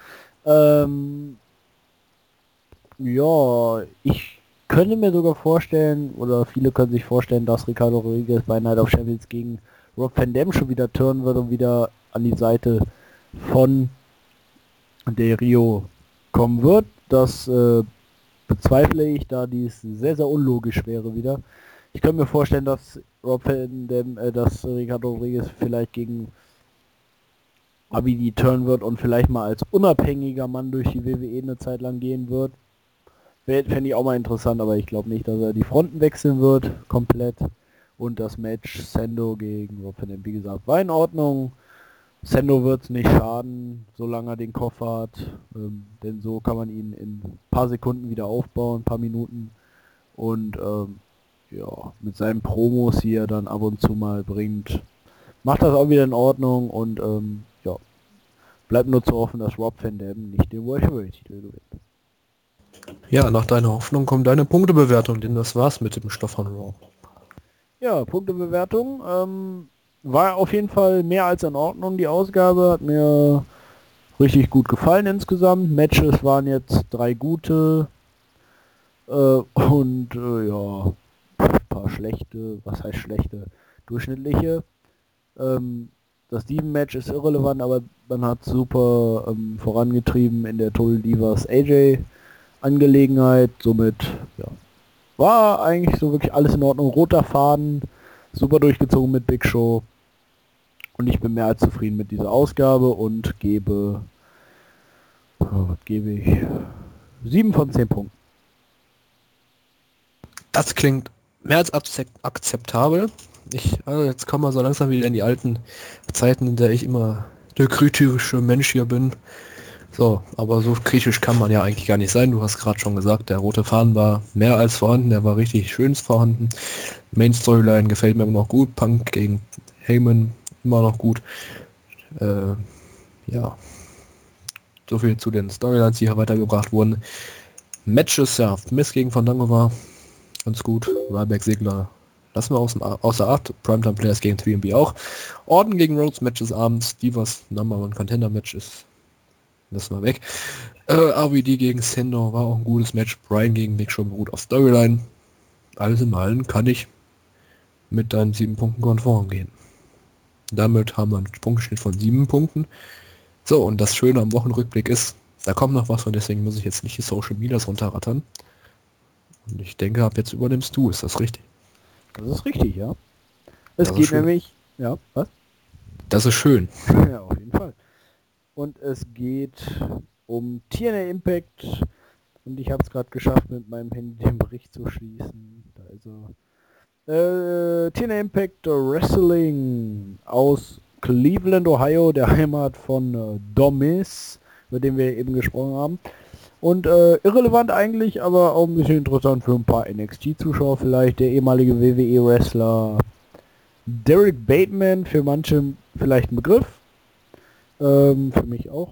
Ja, ich könnte mir sogar vorstellen, oder viele können sich vorstellen, dass Ricardo Rodriguez bei Night of Champions gegen Rob Van Dam schon wieder turnen wird und wieder an die Seite von Del Rio kommen wird. Das bezweifle ich, da dies sehr, sehr unlogisch wäre wieder. Ich könnte mir vorstellen, dass Rob Van Dam, dass Ricardo Rodriguez vielleicht gegen Abidi turnen wird und vielleicht mal als unabhängiger Mann durch die WWE eine Zeit lang gehen wird. Fände ich auch mal interessant, aber ich glaube nicht, dass er die Fronten wechseln wird, komplett. Und das Match Sendo gegen Rob Van Dam, wie gesagt, war in Ordnung. Sendo wird es nicht schaden, solange er den Koffer hat, denn so kann man ihn in ein paar Sekunden wieder aufbauen, ein paar Minuten. Und ja, mit seinen Promos, die er dann ab und zu mal bringt, macht das auch wieder in Ordnung. Und ja, bleibt nur zu hoffen, dass Rob Van Dam nicht den World Heavyweight Titel gewinnt. Ja, nach deiner Hoffnung kommt deine Punktebewertung, denn das war's mit dem Stoff von Raw. Ja, Punktebewertung war auf jeden Fall mehr als in Ordnung. Die Ausgabe hat mir richtig gut gefallen insgesamt. Matches waren jetzt 3 gute und ja, ein paar schlechte, was heißt schlechte, durchschnittliche. Das Steven-Match ist irrelevant, aber man hat super vorangetrieben in der Total Divas AJ Angelegenheit. Somit ja, war eigentlich so wirklich alles in Ordnung. Roter Faden, super durchgezogen mit Big Show. Und ich bin mehr als zufrieden mit dieser Ausgabe und gebe, was gebe ich? 7 von 10 Punkten. Das klingt mehr als akzeptabel. Also jetzt kommen wir so langsam wieder in die alten Zeiten, in der ich immer der kritische Mensch hier bin. So, aber so kritisch kann man ja eigentlich gar nicht sein. Du hast gerade schon gesagt, der rote Faden war mehr als vorhanden, der war richtig schön vorhanden. Main Storyline gefällt mir immer noch gut. Punk gegen Heyman immer noch gut. Ja, so viel zu den Storylines, die hier weitergebracht wurden. Matches, ja, Miz gegen Fandango war ganz gut. Ryback, Ziggler lassen wir außer Acht. Primetime Players gegen 3MB auch. Orton gegen Rhodes, Match des Abends. Divas Number One Contender Match ist, lassen wir weg. RVD gegen Sendo war auch ein gutes Match. Bryan gegen Big Show beruht auf Storyline. Alles in allem kann ich mit deinen 7 Punkten konform gehen. Damit haben wir einen Punkteschnitt von 7 Punkten. So, und das Schöne am Wochenrückblick ist, da kommt noch was und deswegen muss ich jetzt nicht die Social Medias runterrattern. Und ich denke, ab jetzt übernimmst du, ist das richtig? Das ist richtig, ja. Es geht nämlich, ja, was? Das ist schön. Ja, auf jeden Fall. Und es geht um TNA Impact und ich habe es gerade geschafft, mit meinem Handy den Bericht zu schließen. Also TNA Impact Wrestling aus Cleveland, Ohio, der Heimat von Domis, über den wir eben gesprochen haben. Und irrelevant eigentlich, aber auch ein bisschen interessant für ein paar NXT-Zuschauer vielleicht. Der ehemalige WWE-Wrestler Derek Bateman, für manche vielleicht ein Begriff. Für mich auch.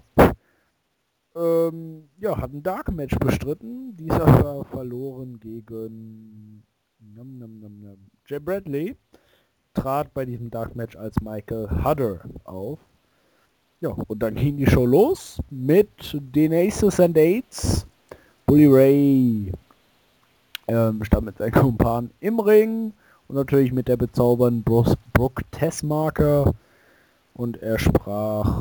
Ja, hat ein Dark Match bestritten. Dieser war verloren gegen Jay Bradley. Trat bei diesem Dark Match als Michael Hutter auf. Ja, und dann ging die Show los mit den Aces and Eights. Bully Ray stand mit seinen Kumpanen im Ring und natürlich mit der bezaubernden Brooke Tessmarker. Und er sprach,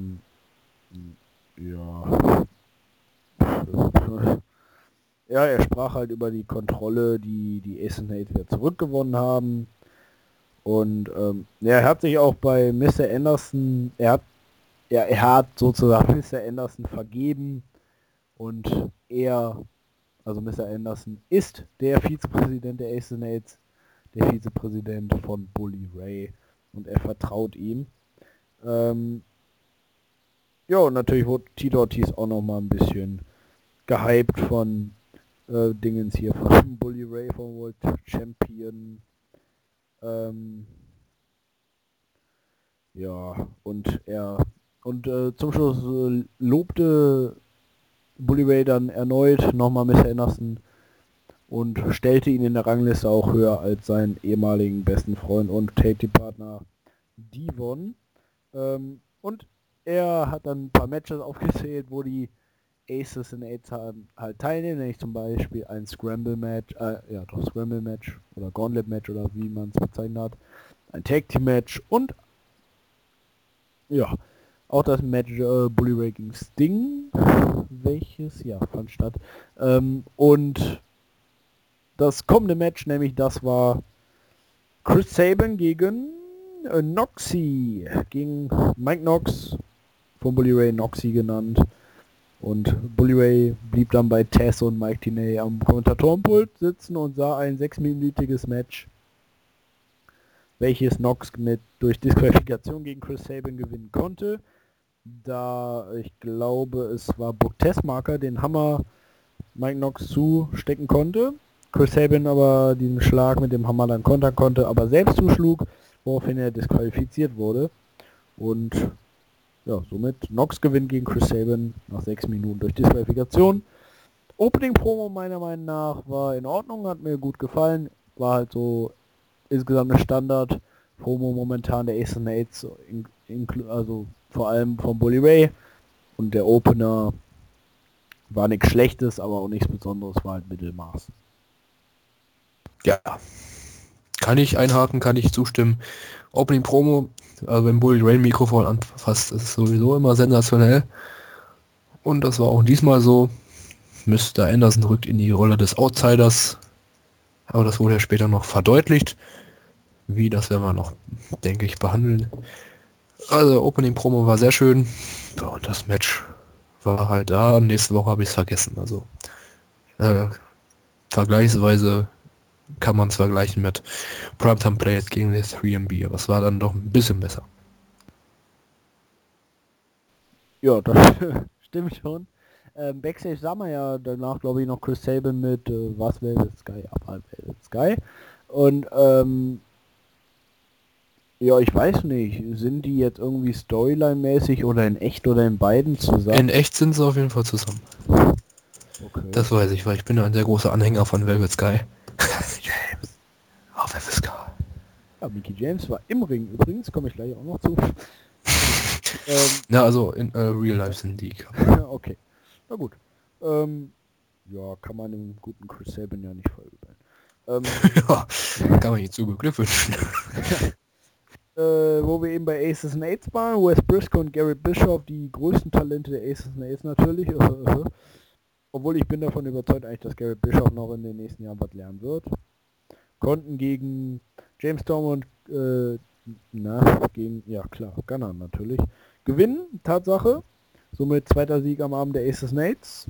ja, er sprach halt über die Kontrolle, die die Aces and Eights wieder zurückgewonnen haben. Und ja, er hat sich auch bei Mr. Anderson, er hat sozusagen Mr. Anderson vergeben und also Mr. Anderson ist der Vizepräsident der Aces and Eights, der Vizepräsident von Bully Ray und er vertraut ihm. Ja, und natürlich wurde Tito Ortiz auch nochmal ein bisschen gehypt von Dingens hier, von Bully Ray, vom World Champion. Ja, und zum Schluss lobte Bully Ray dann erneut nochmal Mr. Anderson und stellte ihn in der Rangliste auch höher als seinen ehemaligen besten Freund und Tag-Team-Partner Devon. Und er hat dann ein paar Matches aufgezählt, wo die Aces and Eights halt teilnehmen, nämlich zum Beispiel ein Scramble-Match, Scramble-Match oder Gauntlet-Match oder wie man es bezeichnet hat, ein Tag-Team-Match und ja, auch das Match Bully Ray gegen Sting, welches, ja, fand statt. Und das kommende Match, nämlich das war Chris Sabin gegen Noxie, gegen Mike Knox, von Bully Ray Noxie genannt. Und Bully Ray blieb dann bei Tess und Mike Tenay am Kommentatorenpult sitzen und sah ein 6-minütiges Match, welches Knox durch Disqualifikation gegen Chris Sabin gewinnen konnte, da ich glaube es war Brooke Tessmarker den Hammer Mike Knox zustecken konnte, Chris Sabin aber diesen Schlag mit dem Hammer dann kontern konnte, aber selbst zuschlug, woraufhin er disqualifiziert wurde und ja, somit Knox gewinnt gegen Chris Sabin nach 6 Minuten durch Disqualifikation. Opening Promo meiner Meinung nach war in Ordnung, hat mir gut gefallen, war halt so insgesamt eine Standard Promo momentan der Aces and Eights, also vor allem von Bully Ray, und der Opener war nichts Schlechtes, aber auch nichts Besonderes, war halt Mittelmaß. Ja, kann ich einhaken, kann ich zustimmen. Opening Promo, also wenn Bully Ray ein Mikrofon anfasst, ist es sowieso immer sensationell. Und das war auch diesmal so. Mr. Anderson rückt in die Rolle des Outsiders, aber das wurde ja später noch verdeutlicht. Wie, das werden wir noch, denke ich, behandeln. Also Opening Promo war sehr schön. Ja, und das Match war halt da. Nächste Woche habe ich es vergessen. Also vergleichsweise kann man es vergleichen mit Primetime Players gegen das 3MB, aber es war dann doch ein bisschen besser. Ja, das stimmt schon. Backstage sah man ja danach, glaube ich, noch Chris Sabin mit was Velvet Sky, Velvet Sky. Und ja, ich weiß nicht, sind die jetzt irgendwie Storyline-mäßig oder in echt oder in beiden zusammen? In echt sind sie auf jeden Fall zusammen. Okay. Das weiß ich, weil ich bin ja ein sehr großer Anhänger von Velvet Sky. James. Oh, Velvet Sky. Ja, Mickey James war im Ring übrigens, komme ich gleich auch noch zu. Ja, also in Real Life sind die. Okay, na gut. Ja, kann man dem guten Chris Sabin ja nicht verübeln. Ja, kann man ihm zu beglückwünschen. Wo wir eben bei Aces and Eights waren, Wes Briscoe und Gary Bischoff, die größten Talente der Aces and Eights natürlich. Obwohl ich bin davon überzeugt eigentlich, dass Gary Bischoff noch in den nächsten Jahren was lernen wird. Konnten gegen James Storm und Gunner natürlich gewinnen, Tatsache. Somit zweiter Sieg am Abend der Aces and Eights.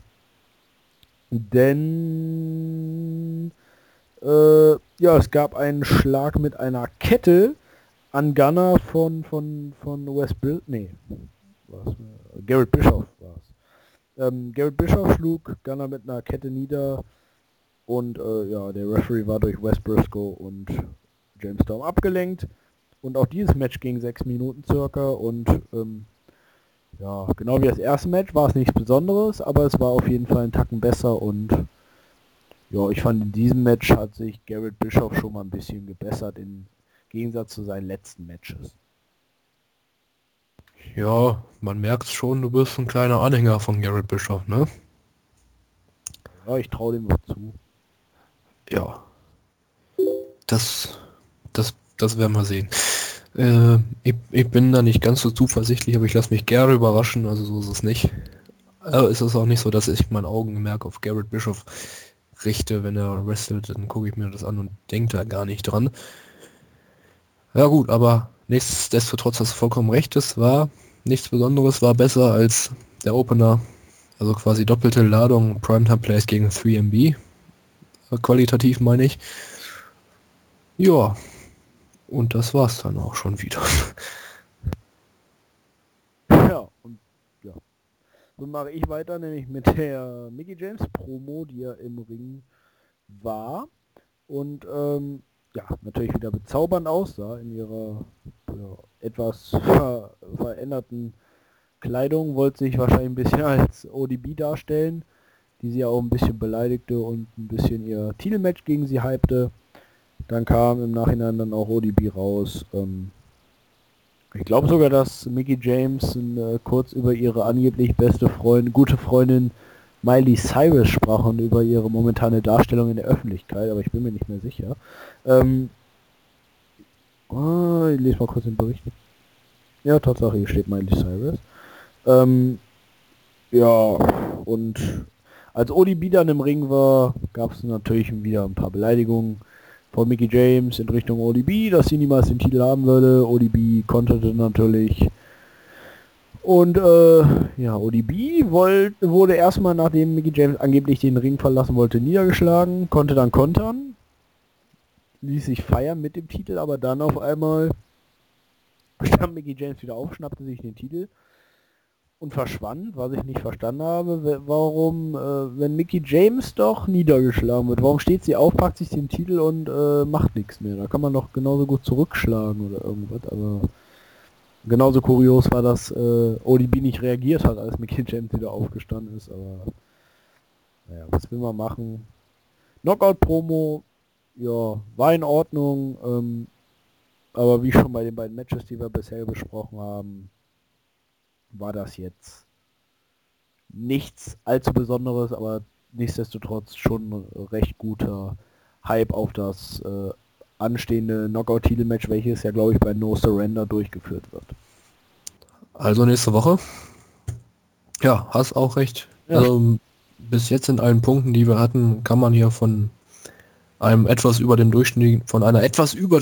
Denn es gab einen Schlag mit einer Kette an Gunner von Wes Briscoe. Nee, Garrett Bischoff war es. Garrett Bischoff schlug Gunner mit einer Kette nieder und der Referee war durch Wes Briscoe und James Storm abgelenkt. Und auch dieses Match ging 6 Minuten circa und genau wie das erste Match war es nichts Besonderes, aber es war auf jeden Fall einen Tacken besser und ja, ich fand in diesem Match hat sich Garrett Bischoff schon mal ein bisschen gebessert im Gegensatz zu seinen letzten Matches. Ja, man merkt schon, du bist ein kleiner Anhänger von Garrett Bischoff, ne? Ja, ich traue dem was zu. Ja. Das werden wir sehen. Ich bin da nicht ganz so zuversichtlich, aber ich lasse mich gerne überraschen, also so ist es nicht. Es ist auch nicht so, dass ich mein Augenmerk auf Garrett Bischoff richte, wenn er wrestelt, dann gucke ich mir das an und denke da gar nicht dran. Ja gut, aber nichtsdestotrotz hast du vollkommen recht, es war nichts Besonderes, war besser als der Opener, also quasi doppelte Ladung Primetime Plays gegen 3MB, qualitativ meine ich. Ja, und das war's dann auch schon wieder. Ja, und ja. So mache ich weiter, nämlich mit der Mickie James Promo, die ja im Ring war und ja, natürlich wieder bezaubernd aussah in ihrer etwas veränderten Kleidung, wollte sich wahrscheinlich ein bisschen als ODB darstellen, die sie ja auch ein bisschen beleidigte und ein bisschen ihr Titelmatch gegen sie hypte. Dann kam im Nachhinein dann auch ODB raus. Ich glaube sogar, dass Mickie James kurz über ihre angeblich gute Freundin Miley Cyrus sprach und über ihre momentane Darstellung in der Öffentlichkeit, aber ich bin mir nicht mehr sicher. Ich lese mal kurz den Bericht. Ja, Tatsache, hier steht Miley Cyrus. Ja, und als ODB dann im Ring war, gab es natürlich wieder ein paar Beleidigungen von Mickie James in Richtung ODB, dass sie niemals den Titel haben würde. ODB konterte natürlich. Und ja, ODB wurde erstmal, nachdem Mickie James angeblich den Ring verlassen wollte, niedergeschlagen, konnte dann kontern, ließ sich feiern mit dem Titel, aber dann auf einmal stand Mickie James wieder auf, schnappte sich den Titel und verschwand, was ich nicht verstanden habe, warum, wenn Mickie James doch niedergeschlagen wird, warum steht sie auf, packt sich den Titel und macht nichts mehr? Da kann man doch genauso gut zurückschlagen oder irgendwas, aber genauso kurios war, dass ODB nicht reagiert hat, als Mickie James wieder aufgestanden ist, aber naja, was will man machen? Knockout-Promo, ja, war in Ordnung, aber wie schon bei den beiden Matches, die wir bisher besprochen haben, war das jetzt nichts allzu Besonderes, aber nichtsdestotrotz schon ein recht guter Hype auf das anstehende Knockout-Titelmatch, welches ja, glaube ich, bei No Surrender durchgeführt wird. Also nächste Woche. Ja, hast auch recht. Ja. Also bis jetzt in allen Punkten, die wir hatten, kann man hier von einem etwas über dem Durchschnitt, von einer etwas über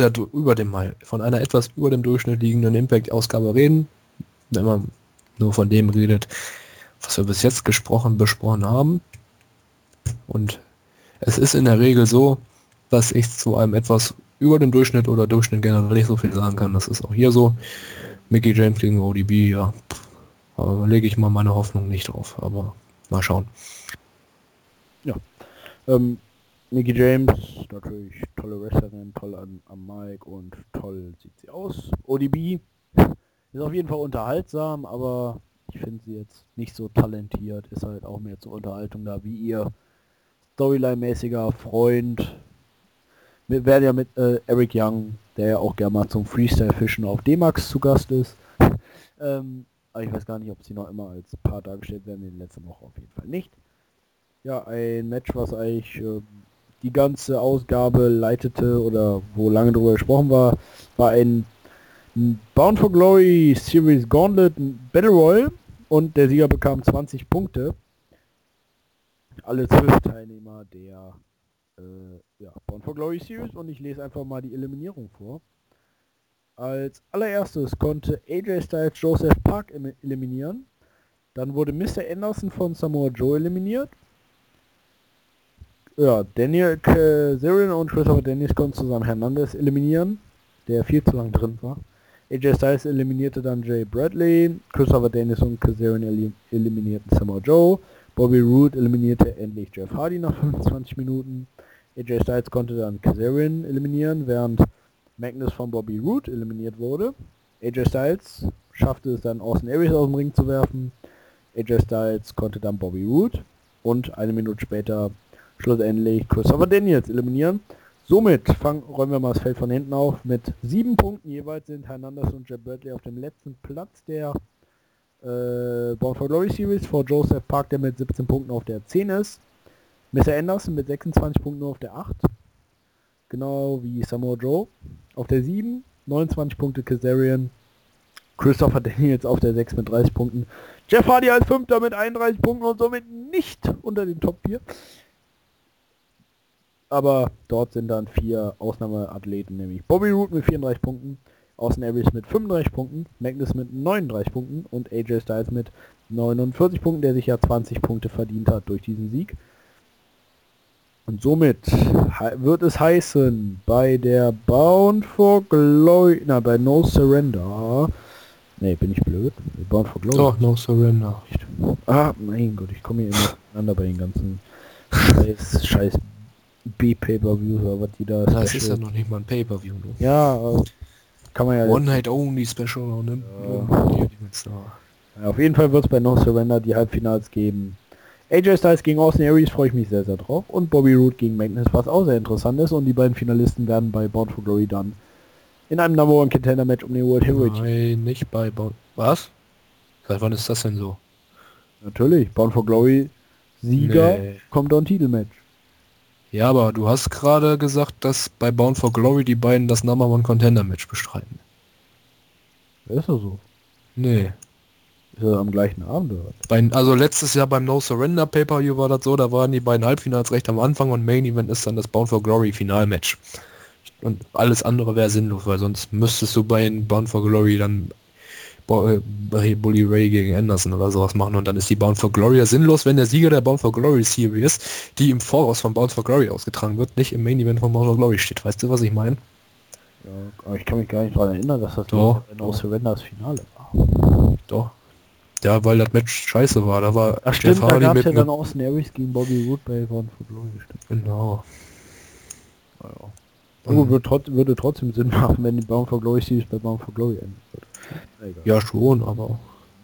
dem Durchschnitt liegenden Impact-Ausgabe reden, wenn man nur von dem redet, was wir bis jetzt besprochen haben. Und es ist in der Regel so, dass ich zu einem etwas über dem Durchschnitt oder Durchschnitt generell nicht so viel sagen kann. Das ist auch hier so. Mickie James gegen ODB, ja, aber lege ich mal meine Hoffnung nicht drauf, aber mal schauen. Ja, Mickie James, natürlich tolle Wrestlerin, toll am Mic und toll sieht sie aus. ODB ist auf jeden Fall unterhaltsam, aber ich finde sie jetzt nicht so talentiert, ist halt auch mehr zur Unterhaltung da, wie ihr Storyline-mäßiger Freund. Wir werden ja mit Eric Young, der ja auch gerne mal zum Freestyle-Fischen auf D-Max zu Gast ist. Aber ich weiß gar nicht, ob sie noch immer als Paar dargestellt werden, in der letzten Woche auf jeden Fall nicht. Ja, ein Match, was eigentlich die ganze Ausgabe leitete oder wo lange drüber gesprochen war, war ein Bound for Glory Series Gauntlet Battle Royal und der Sieger bekam 20 Punkte. Alle 12 Teilnehmer der Bound for Glory Series und ich lese einfach mal die Eliminierung vor. Als allererstes konnte AJ Styles Joseph Park eliminieren. Dann wurde Mr. Anderson von Samoa Joe eliminiert. Ja, Daniel Kazarian und Christopher Dennis konnten zusammen Hernandez eliminieren, der viel zu lang drin war. AJ Styles eliminierte dann Jay Bradley, Christopher Dennis und Kazarian eliminierten Samoa Joe, Bobby Roode eliminierte endlich Jeff Hardy nach 25 Minuten, AJ Styles konnte dann Kazarian eliminieren, während Magnus von Bobby Roode eliminiert wurde. AJ Styles schaffte es dann, Austin Aries aus dem Ring zu werfen, AJ Styles konnte dann Bobby Roode und eine Minute später schlussendlich Christopher Daniels eliminieren. Somit räumen wir mal das Feld von hinten auf. Mit 7 Punkten jeweils sind Hernandez und Jeff Bradley auf dem letzten Platz der Bound for Glory Series vor Joseph Park, der mit 17 Punkten auf der 10 ist. Mr. Anderson mit 26 Punkten nur auf der 8. Genau wie Samoa Joe auf der 7. 29 Punkte Kazarian. Christopher Daniels auf der 6 mit 30 Punkten. Jeff Hardy als 5. mit 31 Punkten und somit nicht unter den Top 4. Aber dort sind dann 4 Ausnahmeathleten, nämlich Bobby Roode mit 34 Punkten, Austin Aries mit 35 Punkten, Magnus mit 39 Punkten und AJ Styles mit 49 Punkten, der sich ja 20 Punkte verdient hat durch diesen Sieg. Und somit wird es heißen, bei der Bound for Glory, bei No Surrender, ne, bin ich blöd, Bound for Glory. Doch, No Surrender. Ah, mein Gott, ich komme hier immer durcheinander bei den ganzen scheiß B-Pay-Per-Views oder was die da... Das ist ja noch nicht mal ein Pay-Per-View. Ne? Ja, kann man ja... One Night Only Special. Ne? Ja, auf jeden Fall wird es bei No Surrender die Halbfinals geben. AJ Styles gegen Austin Aries freue ich mich sehr, sehr drauf. Und Bobby Roode gegen Magnus, was auch sehr interessant ist. Und die beiden Finalisten werden bei Bound for Glory dann in einem Number One Contender Match um den World Heavyweight. Nein, nicht bei Bound... Was? Seit wann ist das denn so? Natürlich, Bound for Glory Sieger kommt dann Titelmatch. Ja, aber du hast gerade gesagt, dass bei Bound for Glory die beiden das Number One Contender Match bestreiten. Ist das so? Nee. Ist das am gleichen Abend oder? Also letztes Jahr beim No Surrender Pay-Per-View war das so, da waren die beiden Halbfinals recht am Anfang und Main Event ist dann das Bound for Glory Finalmatch. Und alles andere wäre sinnlos, weil sonst müsstest du bei Bound for Glory dann Bully Ray gegen Anderson oder sowas machen und dann ist die Bound for Glory ja sinnlos, wenn der Sieger der Bound for Glory Series, die im Voraus von Bound for Glory ausgetragen wird, nicht im Main Event von Bound for Glory steht. Weißt du, was ich meine? Ja, aber ich kann mich gar nicht daran erinnern, dass das Doch. No Surrender das Finale war. Doch. Ja, weil das Match scheiße war. Da war Ach stimmt, da gab es ja dann Austin Aries gegen Bobby Roode bei Bound for Glory. Stimmt. Genau. Ja. Würde trotzdem Sinn machen, wenn die Bound for Glory Series bei Bound for Glory endet. Ja schon, aber...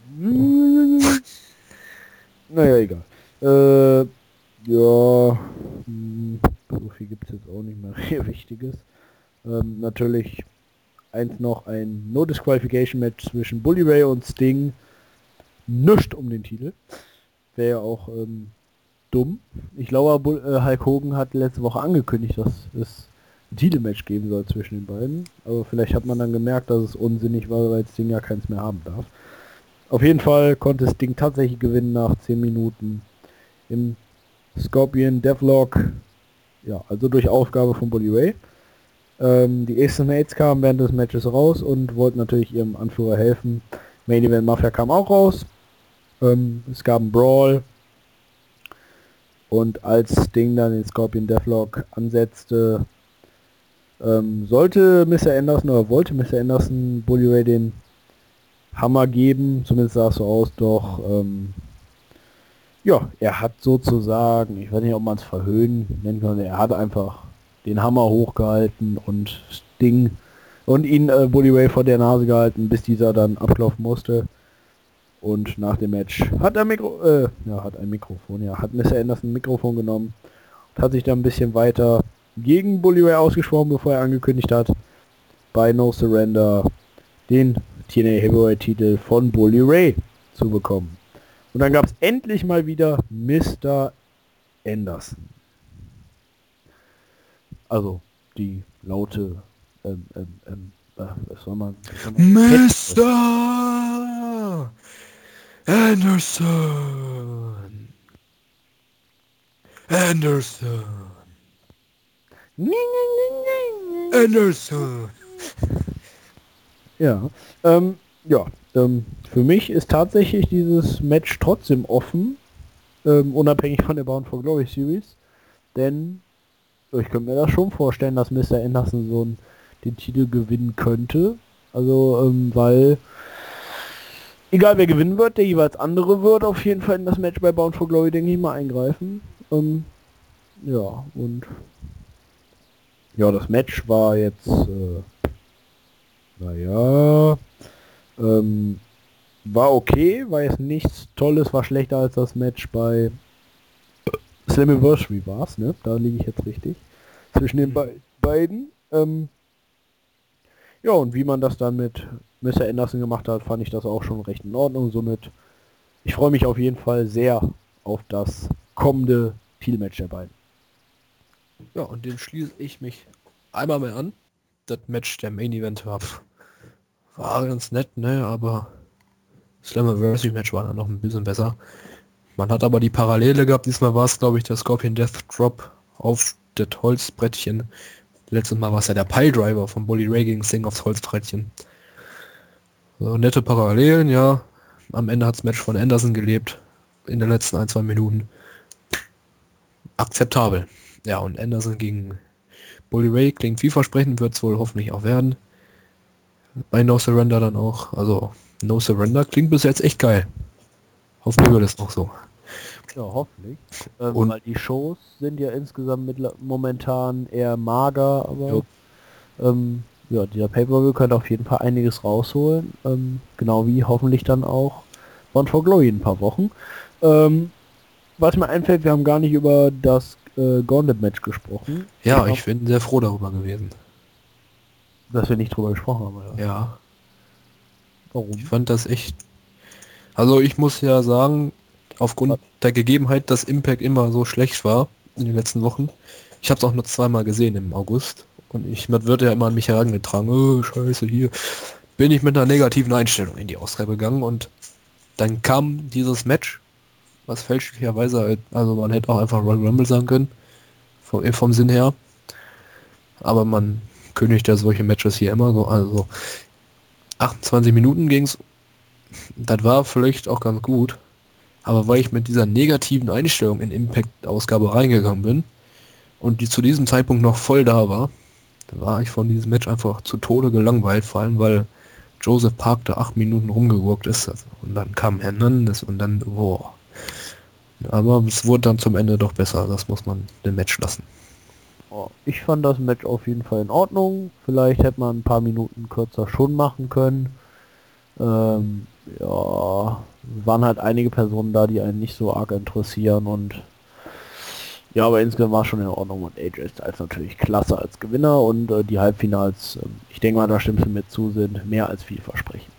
Naja, egal. Ja, so viel gibt es jetzt auch nicht mehr Wichtiges. Natürlich ein No Disqualification Match zwischen Bully Ray und Sting. Nischt um den Titel. Wäre ja auch dumm. Ich glaube, Hulk Hogan hat letzte Woche angekündigt, dass es ein Titelmatch geben soll zwischen den beiden. Aber vielleicht hat man dann gemerkt, dass es unsinnig war, weil Sting ja keins mehr haben darf. Auf jeden Fall konnte Sting tatsächlich gewinnen nach 10 Minuten im Scorpion Deathlock. Ja, also durch Aufgabe von Bully Ray. Die Ace and Eights kamen während des Matches raus und wollten natürlich ihrem Anführer helfen. Main Event Mafia kam auch raus. Es gab einen Brawl. Und als Sting dann den Scorpion Deathlock ansetzte, wollte Mr. Anderson Bully Ray den Hammer geben, zumindest sah es so aus, doch ja, er hat sozusagen, ich weiß nicht, ob man es verhöhnen nennen kann, er hat einfach den Hammer hochgehalten und Sting und ihn Bully Ray vor der Nase gehalten, bis dieser dann abklopfen musste. Und nach dem Match hat Mr. Anderson ein Mikrofon genommen und hat sich dann ein bisschen weiter gegen Bully Ray ausgesprochen, bevor er angekündigt hat, bei No Surrender den TNA Heavyweight Titel von Bully Ray zu bekommen. Und dann gab es endlich mal wieder Mr. Anderson. Also die laute was soll man Mr. Anderson. Ja, für mich ist tatsächlich dieses Match trotzdem offen, unabhängig von der Bound for Glory Series, denn ich könnte mir das schon vorstellen, dass Mr. Anderson den Titel gewinnen könnte, also weil egal wer gewinnen wird, der jeweils andere wird auf jeden Fall in das Match bei Bound for Glory, denke ich mal, eingreifen. Ja, und ja, das Match war jetzt war okay, war jetzt nichts Tolles, war schlechter als das Match bei Slammiversary war's, ne? Da liege ich jetzt richtig. Zwischen den beiden. Ja, Ja, und wie man das dann mit Mr. Anderson gemacht hat, fand ich das auch schon recht in Ordnung. Somit, ich freue mich auf jeden Fall sehr auf das kommende Titelmatch der beiden. Ja, und dem schließe ich mich einmal mehr an. Das Match der Main Event war ganz nett, ne, aber Slammiversary Match war dann noch ein bisschen besser. Man hat aber die Parallele gehabt, diesmal war es, glaube ich, der Scorpion Death Drop auf das Holzbrettchen. Letztes Mal war es ja der Piledriver von Bully Ray gegen Sting aufs Holzbrettchen. So, nette Parallelen, ja. Am Ende hat das Match von Anderson gelebt. In den letzten 1-2 Minuten. Akzeptabel. Ja, und Anderson gegen Bully Ray klingt vielversprechend, wird es wohl hoffentlich auch werden. Bei No Surrender dann auch. Also, No Surrender klingt bis jetzt echt geil. Hoffentlich wird es auch so. Ja, hoffentlich. Und- Weil die Shows sind ja insgesamt momentan eher mager, aber Jo. ja, dieser Pay-Per-View könnte auf jeden Fall einiges rausholen. Genau wie hoffentlich dann auch Bound for Glory in ein paar Wochen. Was mir einfällt, wir haben gar nicht über das Gauntlet-Match gesprochen. Ja, glaub, ich bin sehr froh darüber gewesen. dass wir nicht drüber gesprochen haben. Oder? Ja, Warum? ich fand das echt... Also ich muss ja sagen, aufgrund der Gegebenheit, dass Impact immer so schlecht war in den letzten Wochen. Ich habe es auch nur zweimal gesehen im August. Und mir wird ja immer an mich herangetragen, oh, scheiße, hier. Bin ich mit einer negativen Einstellung in die Ausgabe gegangen und dann kam dieses Match, was fälschlicherweise, also man hätte auch einfach Royal Rumble sagen können, vom Sinn her. Aber man kündigt ja solche Matches hier immer so, also 28 Minuten ging's. Das war vielleicht auch ganz gut, aber weil ich mit dieser negativen Einstellung in Impact-Ausgabe reingegangen bin und die zu diesem Zeitpunkt noch voll da war ich von diesem Match einfach zu Tode gelangweilt, vor allem weil Joseph Park da 8 Minuten rumgegurkt ist. Also, und dann kam Hernandez und dann, boah. Aber es wurde dann zum Ende doch besser, das muss man dem Match lassen. Oh, ich fand das Match auf jeden Fall in Ordnung. Vielleicht hätte man ein paar Minuten kürzer schon machen können. Ja, waren halt einige Personen da, die einen nicht so arg interessieren und ja, aber insgesamt war schon in Ordnung und AJ Styles natürlich klasse als Gewinner und die Halbfinals, ich denke mal, da stimmst du mir zu, sind mehr als vielversprechend.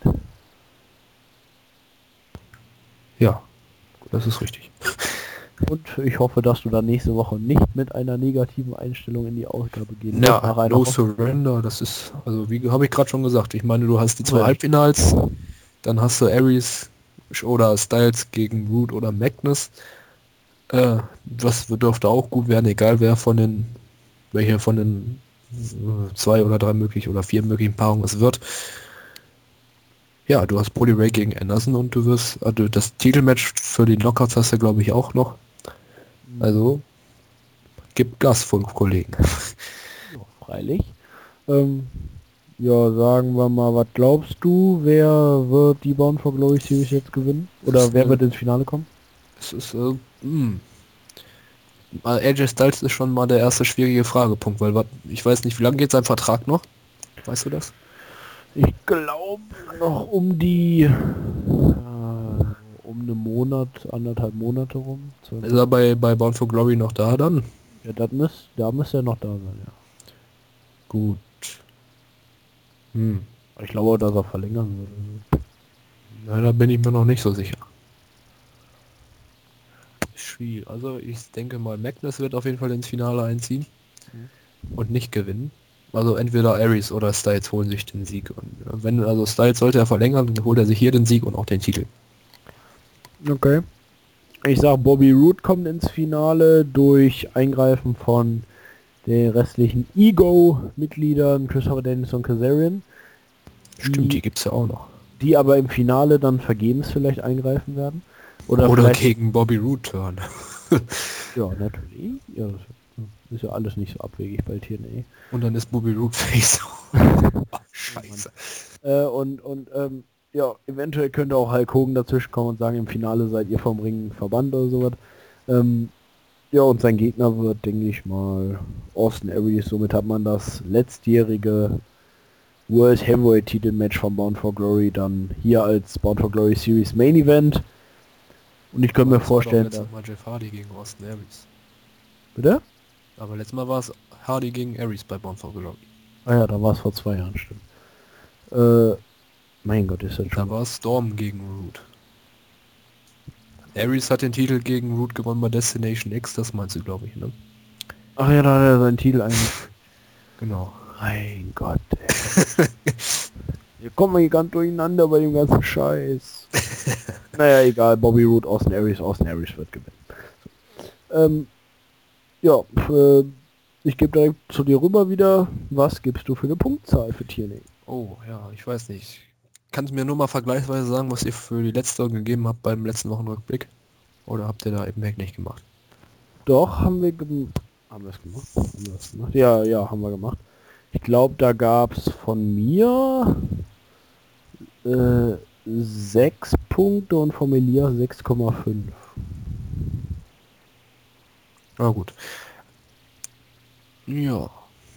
Ja, das ist richtig. Und ich hoffe, dass du dann nächste Woche nicht mit einer negativen Einstellung in die Ausgabe gehen wirst. Ja, nach einer No Woche. Surrender, das ist, also wie habe ich gerade schon gesagt, ich meine, du hast die zwei Ja. Halbfinals, dann hast du Aries oder Styles gegen Root oder Magnus. Das dürfte auch gut werden, egal welche von den 2 oder 3 möglichen oder 4 möglichen Paarungen es wird. Ja, du hast Bully Ray gegen Anderson und du wirst, also das Titelmatch für die Knockouts hast du glaube ich auch noch. Also, gib Gas, Kollegen. Ja, freilich. Ja, sagen wir mal, was glaubst du, wer wird die Bound for Glory Series jetzt gewinnen? Oder wer wird ins Finale kommen? Es ist, AJ Styles ist schon mal der erste schwierige Fragepunkt, weil ich weiß nicht, wie lange geht sein Vertrag noch? Weißt du das? Ich glaube noch um einen Monat, 1,5 Monate rum. Ist er bei Bound for Glory noch da dann? Ja, da müsste er noch da sein, ja. Gut. Ich glaube auch, dass er verlängern würde. Na, da bin ich mir noch nicht so sicher. Schwierig. Also ich denke mal, Magnus wird auf jeden Fall ins Finale einziehen und nicht gewinnen. Also entweder Aries oder Styles holen sich den Sieg. Und wenn also Styles sollte er verlängern, dann holt er sich hier den Sieg und auch den Titel. Okay. Ich sag, Bobby Roode kommt ins Finale durch Eingreifen von den restlichen Ego-Mitgliedern, Christopher Daniels und Kazarian. Stimmt, die gibt's ja auch noch. Die aber im Finale dann vergebens vielleicht eingreifen werden. Oder vielleicht, gegen Bobby Roode turn. ja, natürlich. Ja, das ist ja alles nicht so abwegig bei TNA. Und dann ist Bobby Roode Face. Scheiße. Ja, eventuell könnte auch Hulk Hogan dazwischen kommen und sagen, im Finale seid ihr vom Ring verbannt oder sowas. Ja, und sein Gegner wird, denke ich mal, Austin Aries. Somit hat man das letztjährige World Heavyweight Titelmatch von Bound for Glory dann hier als Bound for Glory Series Main Event. Und ich könnte mir vorstellen, Letztes Mal Jeff Hardy gegen Austin Aries. bitte? Aber letztes Mal war es Hardy gegen Aries bei Bound for Glory. Ah ja, da war es vor 2 Jahren, stimmt. Mein Gott, ist das Da schon... war Storm gegen Root. Aries hat den Titel gegen Root gewonnen bei Destination X, das meinst du, glaube ich, ne? Ach ja, da hat er seinen Titel eigentlich... Genau. Mein Gott, ey. Hier kommt man hier ganz durcheinander bei dem ganzen Scheiß. Naja, egal, Bobby Roode, Austin Aries wird gewinnen. So. Ja, ich gebe direkt zu dir rüber wieder. Was gibst du für eine Punktzahl für TNA? Oh, ja, ich weiß nicht. Kannst du mir nur mal vergleichsweise sagen, was ihr für die letzte gegeben habt beim letzten Wochenrückblick? Oder habt ihr da eben weg nicht gemacht? Doch, haben wir es gemacht? Haben wir es gemacht? Ja, ja, haben wir gemacht. Ich glaube, da gab es von mir 6 Punkte und von Elias 6,5. Na gut. Ja.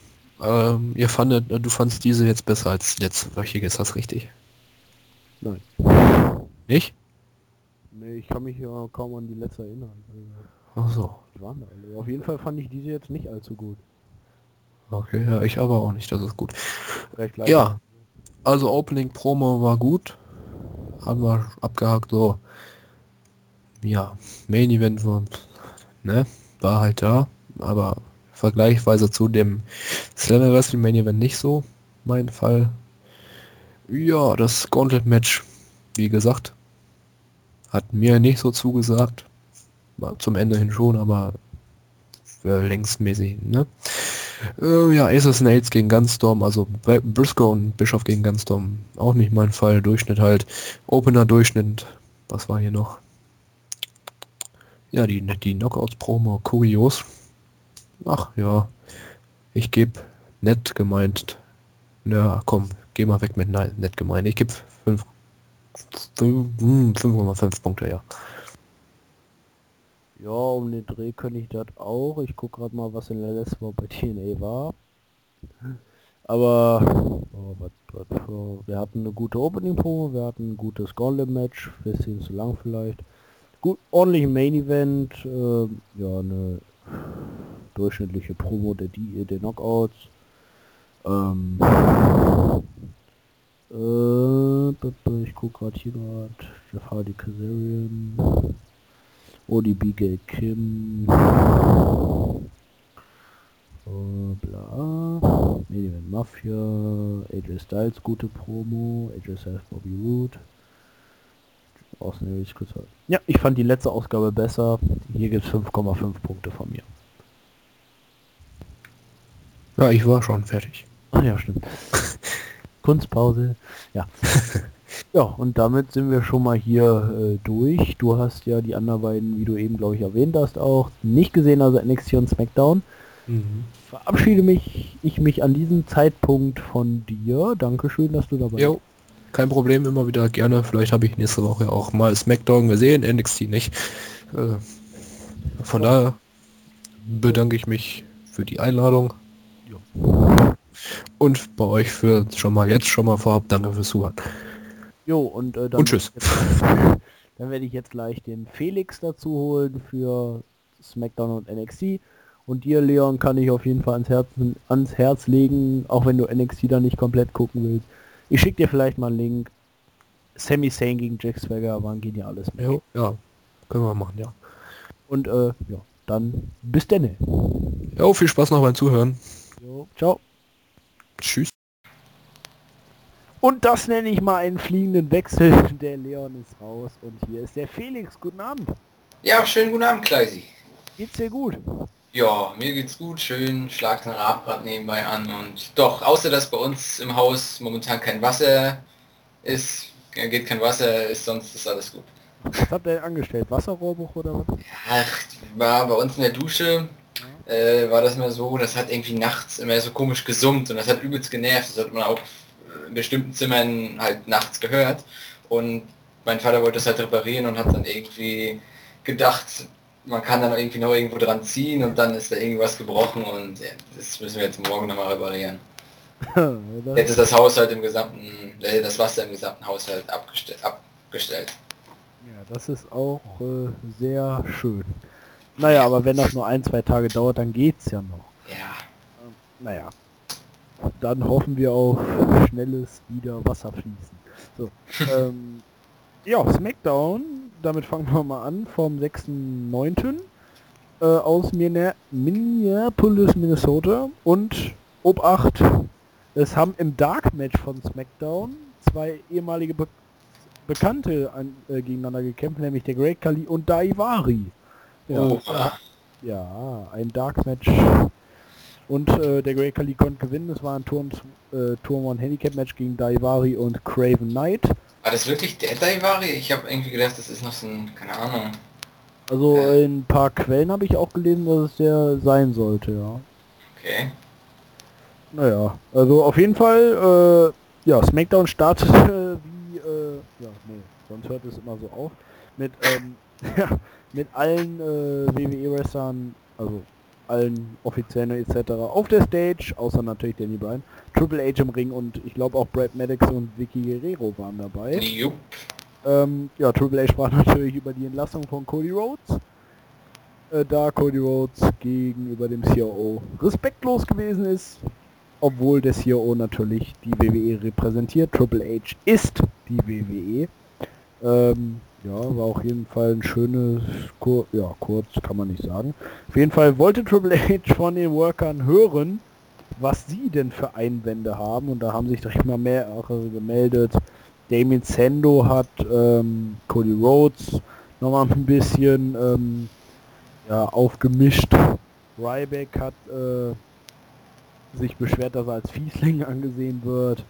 Du fandst diese jetzt besser als die letztwöchige, ist das richtig? Nein. Nicht? Nee, ich kann mich ja kaum an die letzte erinnern. Ach so. Die waren da alle. Auf jeden Fall fand ich diese jetzt nicht allzu gut. Okay, ja, ich aber auch nicht, das ist gut. Vielleicht gleich. Ja, also Opening Promo war gut. Haben wir abgehakt, so. Ja, Main Event war halt da, aber vergleichsweise zu dem Slammer Wrestling Main Event nicht so, mein Fall. Ja, das Gauntlet Match, wie gesagt, hat mir nicht so zugesagt. War zum Ende hin schon, aber längsmäßig, ne? Ja, Aces and Eights gegen Gunstorm, also Briscoe und Bischof gegen Gunstorm, auch nicht mein Fall. Durchschnitt halt, Opener Durchschnitt, was war hier noch? Ja, die Knockouts-Promo, kurios. Ach ja, ich gebe nett gemeint, ja komm, geh mal weg mit nett gemeint, ich gebe 5,5 Punkte, ja. Ja, um den Dreh könnte ich das auch. Ich gucke gerade mal, was in der letzten Woche bei TNA war. Aber wir hatten eine gute Opening-Promo, wir hatten ein gutes Gauntlet-Match, bisschen zu lang vielleicht. Gut, ordentlich Main Event, ja, eine durchschnittliche Promo der Knockouts. Ich gucke gerade hier Jeff Hardy Kazarian, ODB Kim, bla, Main Event Mafia, AJ Styles gute Promo, AJ Styles Bobby Roode. Ja, ich fand die letzte Ausgabe besser. Hier gibt es 5,5 Punkte von mir. Ja, ich war schon fertig. Ach ja, stimmt. Kunstpause. Ja. Ja, und damit sind wir schon mal hier durch. Du hast ja die anderen beiden, wie du eben, glaube ich, erwähnt hast, auch nicht gesehen, also NXT und SmackDown. Verabschiede mich an diesem Zeitpunkt von dir. Dankeschön, dass du dabei bist. Jo, kein Problem, immer wieder gerne. Vielleicht habe ich nächste Woche auch mal SmackDown gesehen, NXT nicht. Von daher bedanke ich mich für die Einladung. Und bei euch für schon mal vorab danke fürs Zuhören. Jo, und dann Und tschüss. Dann werde ich jetzt gleich den Felix dazu holen für SmackDown und NXT. Und dir, Leon, kann ich auf jeden Fall ans Herz legen, auch wenn du NXT da nicht komplett gucken willst. Ich schicke dir vielleicht mal einen Link. Sami Zayn gegen Jack Swagger war ein geniales Match. Jo, ja, können wir machen, ja. Und ja, dann bis denne. Jo, viel Spaß noch beim Zuhören. Jo, ciao. Tschüss. Und das nenne ich mal einen fliegenden Wechsel. Der Leon ist raus und hier ist der Felix. Guten Abend. Ja, schönen guten Abend, Kleisi. Geht's dir gut? Ja, mir geht's gut, schön, schlag den Rad nebenbei an und doch, außer dass bei uns im Haus momentan kein Wasser ist, geht kein Wasser, sonst ist alles gut. Was habt ihr denn angestellt? Wasserrohrbruch oder was? Ach, war bei uns in der Dusche, war das mal so, das hat irgendwie nachts immer so komisch gesummt und das hat übelst genervt, das hat man auch in bestimmten Zimmern halt nachts gehört und mein Vater wollte das halt reparieren und hat dann irgendwie gedacht, man kann dann irgendwie noch irgendwo dran ziehen und dann ist da irgendwas gebrochen und ja, das müssen wir jetzt morgen nochmal reparieren. Jetzt ist das Haushalt das Wasser im gesamten Haushalt abgestellt. Ja, das ist auch sehr schön. Naja, aber wenn das nur 1-2 Tage dauert, dann geht's ja noch. Ja. Naja. dann hoffen wir auf schnelles wieder Wasserfließen. So, ja, SmackDown, damit fangen wir mal an, vom 6.9. Aus Minneapolis, Minnesota. Und Obacht, es haben im Dark Match von SmackDown zwei ehemalige Bekannte gegeneinander gekämpft, nämlich der Great Khali und Daivari. Ja, ja, ein Dark Match. Und der Great Khali konnte gewinnen. Es war ein Turn 1 Handicap Match gegen Daivari und Craven Knight. War das wirklich der Daivari? Ich habe irgendwie gedacht, das ist noch so ein, keine Ahnung. Also in ein paar Quellen habe ich auch gelesen, dass es der sein sollte, ja. Okay. Naja, also auf jeden Fall, ja, SmackDown startete wie, ja, nee, sonst hört es immer so auf, mit, ja, mit allen WWE-Wrestlern, also allen Offiziellen etc. auf der Stage, außer natürlich Danny Bryan, Triple H im Ring und ich glaube auch Brad Maddox und Vicky Guerrero waren dabei. Jupp. Ja, Triple H sprach natürlich über die Entlassung von Cody Rhodes, da Cody Rhodes gegenüber dem COO respektlos gewesen ist, obwohl der COO natürlich die WWE repräsentiert. Triple H ist die WWE. Ja, war auf jeden Fall ein schönes, ja, kurz kann man nicht sagen. Auf jeden Fall wollte Triple H von den Workern hören, was sie denn für Einwände haben, und da haben sich direkt mal mehrere gemeldet. Damien Sandow hat Cody Rhodes nochmal ein bisschen ja, aufgemischt. Ryback hat sich beschwert, dass er als Fiesling angesehen wird.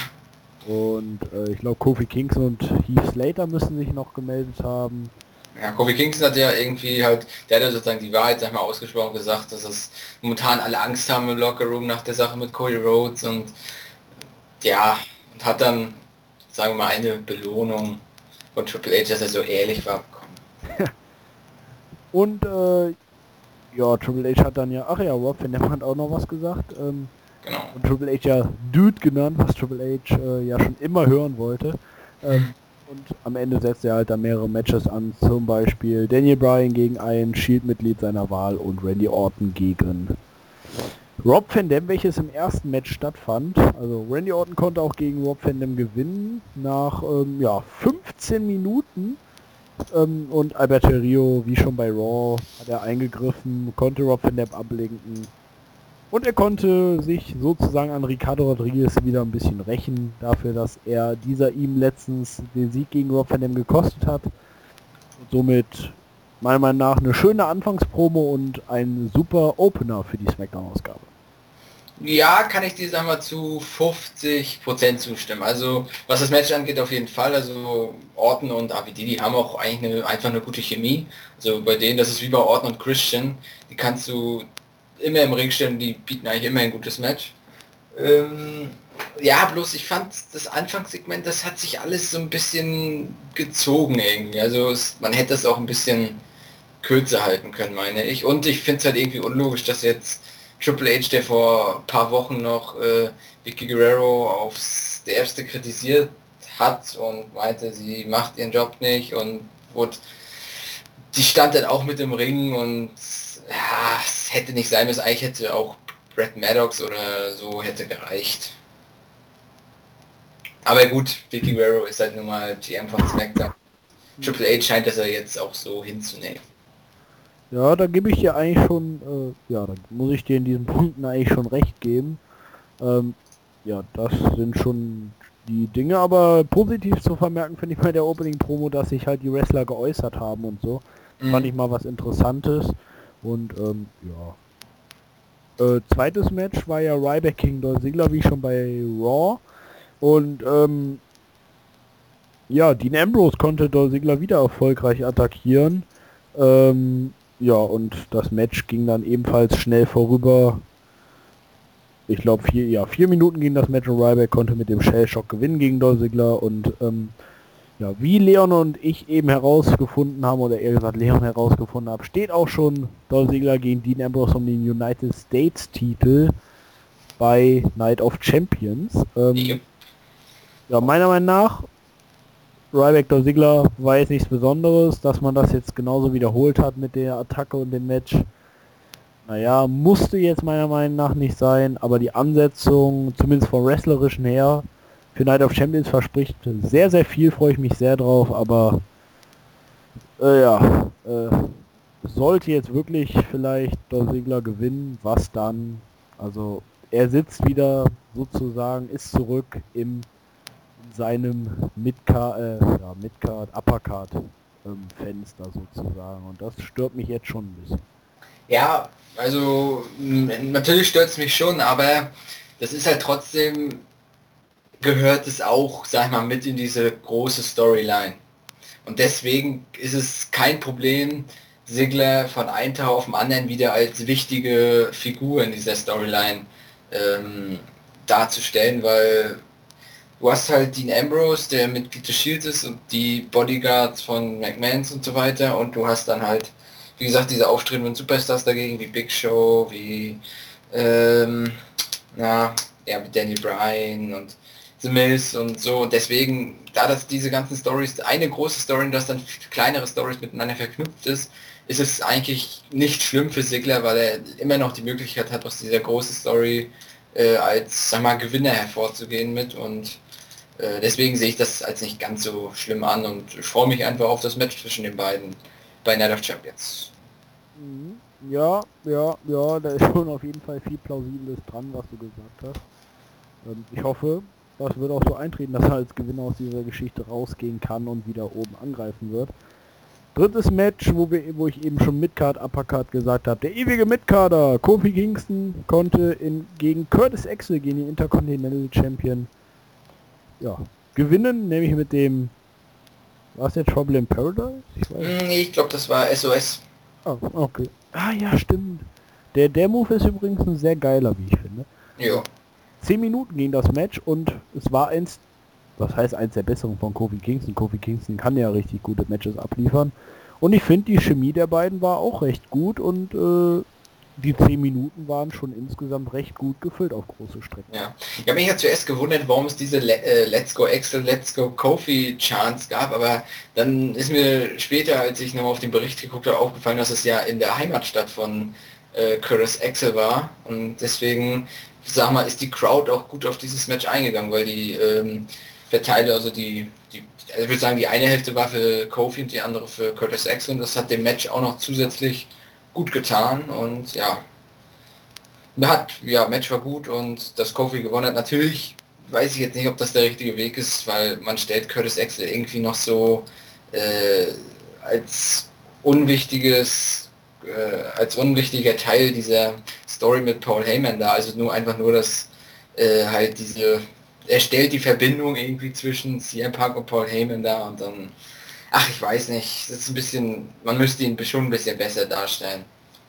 Und ich glaube Kofi Kingston und Heath Slater müssen sich noch gemeldet haben. Ja, Kofi Kingston hat ja irgendwie halt, der hat ja sozusagen die Wahrheit, sag mal, ausgesprochen gesagt, dass es momentan alle Angst haben im Lockerroom nach der Sache mit Cody Rhodes und ja, und hat dann, sagen wir mal, eine Belohnung von Triple H, dass er so ehrlich war, bekommen. Und ja, Triple H hat dann ja, ach ja, Rob Van Dam hat auch noch was gesagt. Genau. Und Triple H ja Dude genannt, was Triple H ja schon immer hören wollte. Und am Ende setzt er halt da mehrere Matches an, zum Beispiel Daniel Bryan gegen ein Shield-Mitglied seiner Wahl und Randy Orton gegen Rob Van Dam, welches im ersten Match stattfand. Also Randy Orton konnte auch gegen Rob Van Dam gewinnen, nach ja, 15 Minuten. Und Alberto Rio, wie schon bei Raw, hat er eingegriffen, konnte Rob Van Dam ablenken. Und er konnte sich sozusagen an Ricardo Rodriguez wieder ein bisschen rächen, dafür, dass dieser ihm letztens den Sieg gegen Rob Van Dam gekostet hat. Und somit meiner Meinung nach eine schöne Anfangspromo und ein super Opener für die SmackDown-Ausgabe. Ja, kann ich dir, sagen wir, zu 50% zustimmen. Also was das Match angeht, auf jeden Fall. Also Orton und AVD, die haben auch eigentlich einfach eine gute Chemie. Also bei denen, das ist wie bei Orton und Christian, die kannst du immer im Ring stellen, die bieten eigentlich immer ein gutes Match. Ja, bloß ich fand das Anfangssegment, das hat sich alles so ein bisschen gezogen irgendwie. Also man hätte es auch ein bisschen kürzer halten können, meine ich. Und ich finde es halt irgendwie unlogisch, dass jetzt Triple H, der vor ein paar Wochen noch Vicky Guerrero aufs Derbste kritisiert hat und meinte, sie macht ihren Job nicht und die stand dann auch mit im Ring und ja, es hätte nicht sein müssen, eigentlich hätte auch Brad Maddox oder so hätte gereicht. Aber gut, Vicky Guerrero ist halt nun mal GM von SmackDown. Triple H scheint das ja jetzt auch so hinzunehmen. Ja, da gebe ich dir eigentlich schon, ja, da muss ich dir in diesen Punkten eigentlich schon recht geben. Ja, das sind schon die Dinge, aber positiv zu vermerken finde ich bei der Opening-Promo, dass sich halt die Wrestler geäußert haben und so. Fand ich mal was Interessantes. Und ja. Zweites Match war ja Ryback gegen Dolph Ziggler, wie schon bei Raw. Und ja, Dean Ambrose konnte Dolph Ziggler wieder erfolgreich attackieren. Ja, und das Match ging dann ebenfalls schnell vorüber. Ich glaube 4 Minuten ging das Match und Ryback konnte mit dem Shellshock gewinnen gegen Dolph Ziggler. Und ja, wie Leon und ich eben herausgefunden haben, oder eher gesagt Leon herausgefunden hat, steht auch schon Dolph Ziggler gegen Dean Ambrose um den United States Titel bei Night of Champions. Ja, meiner Meinung nach, Ryback Dolph Ziggler war jetzt nichts Besonderes, dass man das jetzt genauso wiederholt hat mit der Attacke und dem Match. Naja, musste jetzt meiner Meinung nach nicht sein, aber die Ansetzung, zumindest vom Wrestlerischen her, für Night of Champions verspricht sehr, sehr viel, freue ich mich sehr drauf, aber sollte jetzt wirklich vielleicht Dolph Ziggler gewinnen, was dann? Also er sitzt wieder sozusagen, ist zurück in seinem Midcard, Uppercard Fenster sozusagen und das stört mich jetzt schon ein bisschen. Ja, also natürlich stört es mich schon, aber das ist halt trotzdem, gehört es auch, sag ich mal, mit in diese große Storyline. Und deswegen ist es kein Problem, Ziggler von einem Tag auf den anderen wieder als wichtige Figur in dieser Storyline darzustellen, weil du hast halt Dean Ambrose, der Mitglied des Shields ist und die Bodyguards von McMahons und so weiter und du hast dann halt, wie gesagt, diese auftretenden Superstars dagegen, wie Big Show, wie wie Daniel Bryan und The Miz und so. Und deswegen, da das diese ganzen Stories, eine große Story und das dann kleinere Stories miteinander verknüpft ist es eigentlich nicht schlimm für Ziggler, weil er immer noch die Möglichkeit hat, aus dieser großen Story als, sag mal, Gewinner hervorzugehen mit und deswegen sehe ich das als nicht ganz so schlimm an und ich freue mich einfach auf das Match zwischen den beiden bei Night of Champions. Ja, da ist schon auf jeden Fall viel Plausibles dran, was du gesagt hast. Ich hoffe, das wird auch so eintreten, dass er als Gewinner aus dieser Geschichte rausgehen kann und wieder oben angreifen wird. Drittes Match, wo ich eben schon Midcard, Uppercard gesagt habe. Der ewige Midcarder, Kofi Kingston, konnte gegen Curtis Axel, gegen den Intercontinental Champion, gewinnen, nämlich mit dem, war es jetzt Trouble in Paradise? Ich glaube, das war SOS. Oh, okay. Ah ja, stimmt. Der Move ist übrigens ein sehr geiler, wie ich finde. Jo. 10 Minuten ging das Match und es war eins der besseren von Kofi Kingston. Kofi Kingston kann ja richtig gute Matches abliefern. Und ich finde, die Chemie der beiden war auch recht gut und die 10 Minuten waren schon insgesamt recht gut gefüllt auf große Strecken. Ja, ich habe mich ja zuerst gewundert, warum es diese Let's Go Axel, Let's Go Kofi Chants gab, aber dann ist mir später, als ich nochmal auf den Bericht geguckt habe, aufgefallen, dass es ja in der Heimatstadt von Curtis Axel war und deswegen, sag mal, ist die Crowd auch gut auf dieses Match eingegangen, weil die Verteiler, also ich würde sagen, die eine Hälfte war für Kofi und die andere für Curtis Axel und das hat dem Match auch noch zusätzlich gut getan und Match war gut und das Kofi gewonnen hat. Natürlich weiß ich jetzt nicht, ob das der richtige Weg ist, weil man stellt Curtis Axel irgendwie noch so als unwichtiger Teil dieser Story mit Paul Heyman da, also nur, dass er stellt die Verbindung irgendwie zwischen CM Punk und Paul Heyman da und dann, ich weiß nicht, das ist ein bisschen, man müsste ihn schon ein bisschen besser darstellen.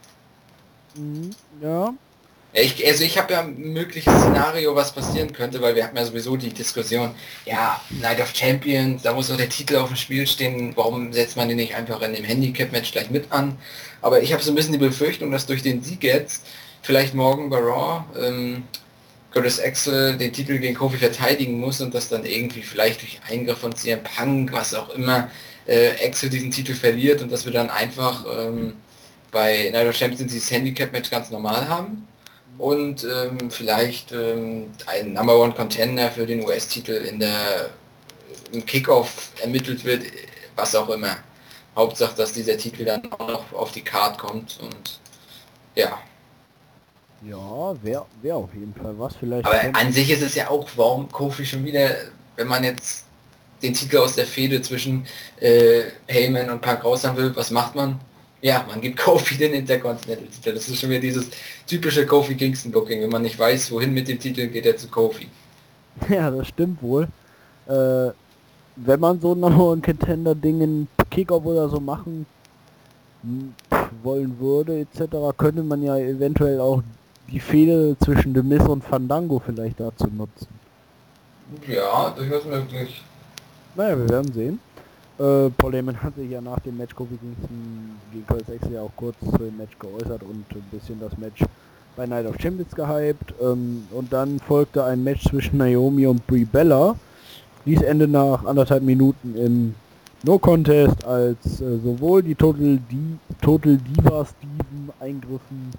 Ja. Ich habe ja ein mögliches Szenario, was passieren könnte, weil wir hatten ja sowieso die Diskussion, Night of Champions, da muss doch der Titel auf dem Spiel stehen, warum setzt man den nicht einfach in dem Handicap-Match gleich mit an? Aber ich habe so ein bisschen die Befürchtung, dass durch den Sieg jetzt, vielleicht morgen bei Raw, Curtis Axel den Titel gegen Kofi verteidigen muss und dass dann irgendwie vielleicht durch Eingriff von CM Punk, was auch immer, Axel diesen Titel verliert und dass wir dann einfach bei Night of Champions dieses Handicap-Match ganz normal haben und vielleicht ein Number One Contender für den US-Titel im Kickoff ermittelt wird, was auch immer. Hauptsache, dass dieser Titel dann auch noch auf die Card kommt und ja. Ja, wäre auf jeden Fall was vielleicht. Aber an sich ist es ja auch, warum Kofi schon wieder, wenn man jetzt den Titel aus der Fehde zwischen Heyman und Punk raus haben will, was macht man? Ja, man gibt Kofi den Intercontinental-Titel. Das ist schon wieder dieses typische Kofi Kingston-Booking. Wenn man nicht weiß, wohin mit dem Titel, geht er zu Kofi. Ja, das stimmt wohl. Wenn man so ein Contender-Ding in Kickoff oder so machen wollen würde, etc., könnte man ja eventuell auch die Fehde zwischen The Miz und Fandango vielleicht dazu nutzen. Ja, durchaus möglich. Naja, wir werden sehen. Paul Heyman hat sich ja nach dem Match Kofi Kingston gegen Curtis Axel ja auch kurz zu dem Match geäußert und ein bisschen das Match bei Night of Champions gehypt. Und dann folgte ein Match zwischen Naomi und Brie Bella. Dies endet nach 1,5 Minuten im No Contest, als sowohl die Total Divas Diven eingriffen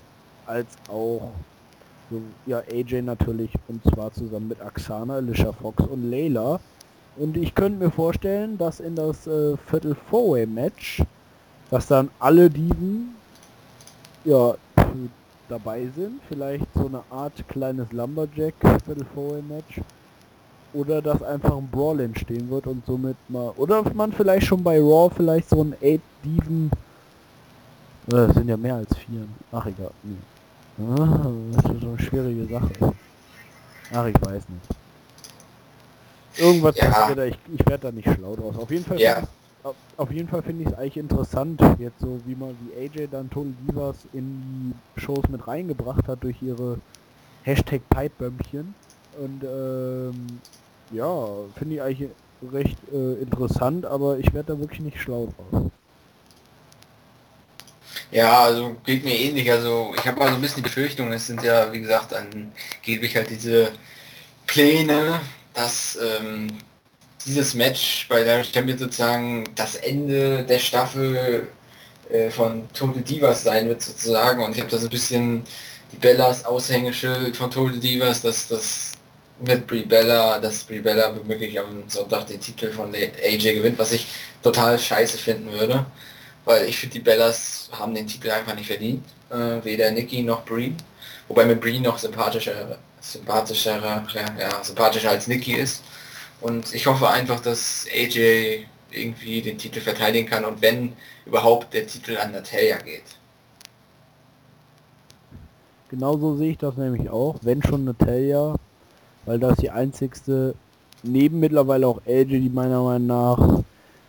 als auch so, ja, AJ natürlich, und zwar zusammen mit Aksana, Alicia Fox und Layla. Und ich könnte mir vorstellen, dass in das Fatal 4-Way Match, dass dann alle Diven ja dabei sind, vielleicht so eine Art kleines Lumberjack Fatal 4-Way Match, oder dass einfach ein Brawl entstehen wird und somit mal, oder man vielleicht schon bei Raw vielleicht so ein 8 Diven, das sind ja mehr als 4, ach egal, nee. Das ist so eine schwierige Sache. Ach, ich weiß nicht. Irgendwas Ja. passiert da, ich werde da nicht schlau draus. Auf jeden Fall Ja. auf jeden Fall finde ich es eigentlich interessant, jetzt so wie man wie AJ dann Total Divas in die Shows mit reingebracht hat durch ihre Hashtag Pipebömmchen. Und ja, finde ich eigentlich recht interessant, aber ich werde da wirklich nicht schlau draus. Ja, also geht mir ähnlich. Also ich habe also ein bisschen die Befürchtung, es sind ja, wie gesagt, angeblich halt diese Pläne, dass dieses Match bei der Champion sozusagen das Ende der Staffel von Total Divas sein wird sozusagen. Und ich habe da so ein bisschen die Bellas Aushängeschild von Total Divas, dass das mit Brie Bella, dass Brie Bella womöglich am Sonntag den Titel von AJ gewinnt, was ich total scheiße finden würde. Weil ich finde, die Bellas haben den Titel einfach nicht verdient. Weder Nikki noch Brie. Wobei mir Brie noch sympathischer als Nikki ist. Und ich hoffe einfach, dass AJ irgendwie den Titel verteidigen kann und wenn überhaupt der Titel an Natalia geht. Genauso sehe ich das nämlich auch, wenn schon Natalia, weil das die einzigste, neben mittlerweile auch AJ, die meiner Meinung nach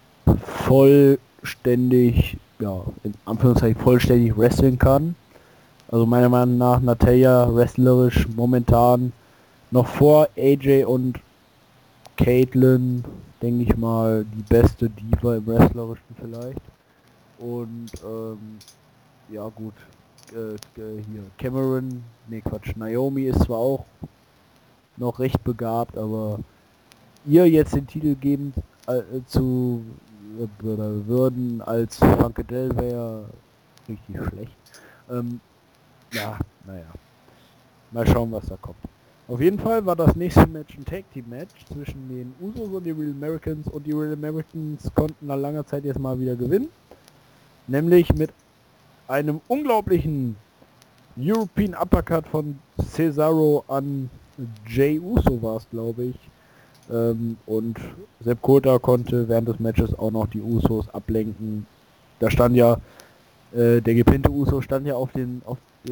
vollständig, ja, in Anführungszeichen vollständig wrestlen kann. Also meiner Meinung nach Natalia wrestlerisch momentan noch vor AJ und Caitlyn, denke ich mal, die beste Diva im Wrestlerischen vielleicht. Und ja gut, hier Cameron, nee Quatsch, Naomi ist zwar auch noch recht begabt, aber ihr jetzt den Titel geben zu würden als Funkadell wäre richtig schlecht. Ja, naja. Mal schauen, was da kommt. Auf jeden Fall war das nächste Match ein Tag Team Match zwischen den Usos und die Real Americans, und die Real Americans konnten nach langer Zeit jetzt mal wieder gewinnen. Nämlich mit einem unglaublichen European Uppercut von Cesaro an Jey Uso war es, glaube ich. Und Sepp Kota konnte während des Matches auch noch die Usos ablenken. Da stand ja, der gepinnte Uso stand ja auf dem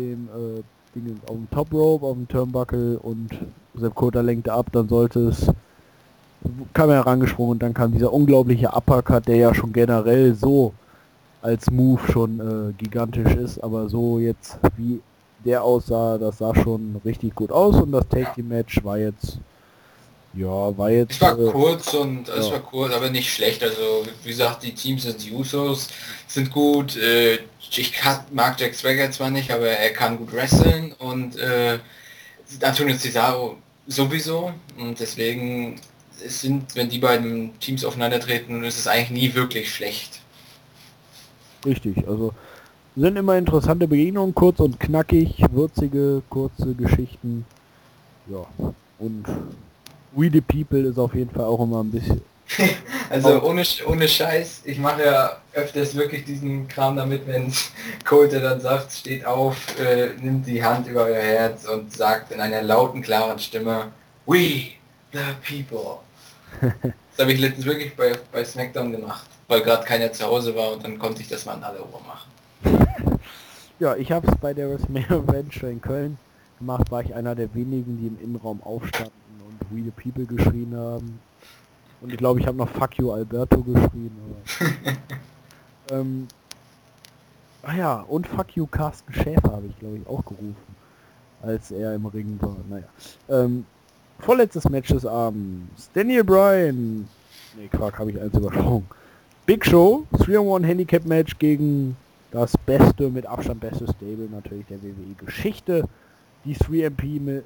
Top Rope, auf dem Turnbuckle, und Sepp Kota lenkte ab, dann kam er herangesprungen und dann kam dieser unglaubliche Uppercut, der ja schon generell so als Move schon gigantisch ist, aber so jetzt wie der aussah, das sah schon richtig gut aus, und das Tag Team Match war jetzt Es war kurz und ja. es war kurz, aber nicht schlecht. Also wie gesagt, die Teams sind die Usos, sind gut. Ich mag Jack Swagger zwar nicht, aber er kann gut wresteln, und Antonio Cesaro sowieso, und deswegen wenn die beiden Teams aufeinandertreten, ist es eigentlich nie wirklich schlecht. Richtig, also sind immer interessante Begegnungen, kurz und knackig, würzige, kurze Geschichten. Ja, und We the People ist auf jeden Fall auch immer ein bisschen... Also ohne Scheiß, ich mache ja öfters wirklich diesen Kram damit, wenn Colte dann sagt, steht auf, nimmt die Hand über euer Herz und sagt in einer lauten, klaren Stimme, We the People. Das habe ich letztens wirklich bei SmackDown gemacht, weil gerade keiner zu Hause war, und dann konnte ich das mal in alle Ohren machen. Ja, ich habe es bei der WrestleMania Venture in Köln gemacht, war ich einer der wenigen, die im Innenraum aufstanden und We the People geschrien haben. Und ich glaube, ich habe noch Fuck you Alberto geschrien. Aber ja, und Fuck you Carsten Schäfer habe ich, glaube ich, auch gerufen, als er im Ring war. Naja. Vorletztes Match des Abends. Daniel Bryan. Ne, Quark, habe ich eins übersprungen. Big Show, 3-on-1 Handicap Match gegen das beste, mit Abstand beste Stable natürlich der WWE-Geschichte. Die 3MP mit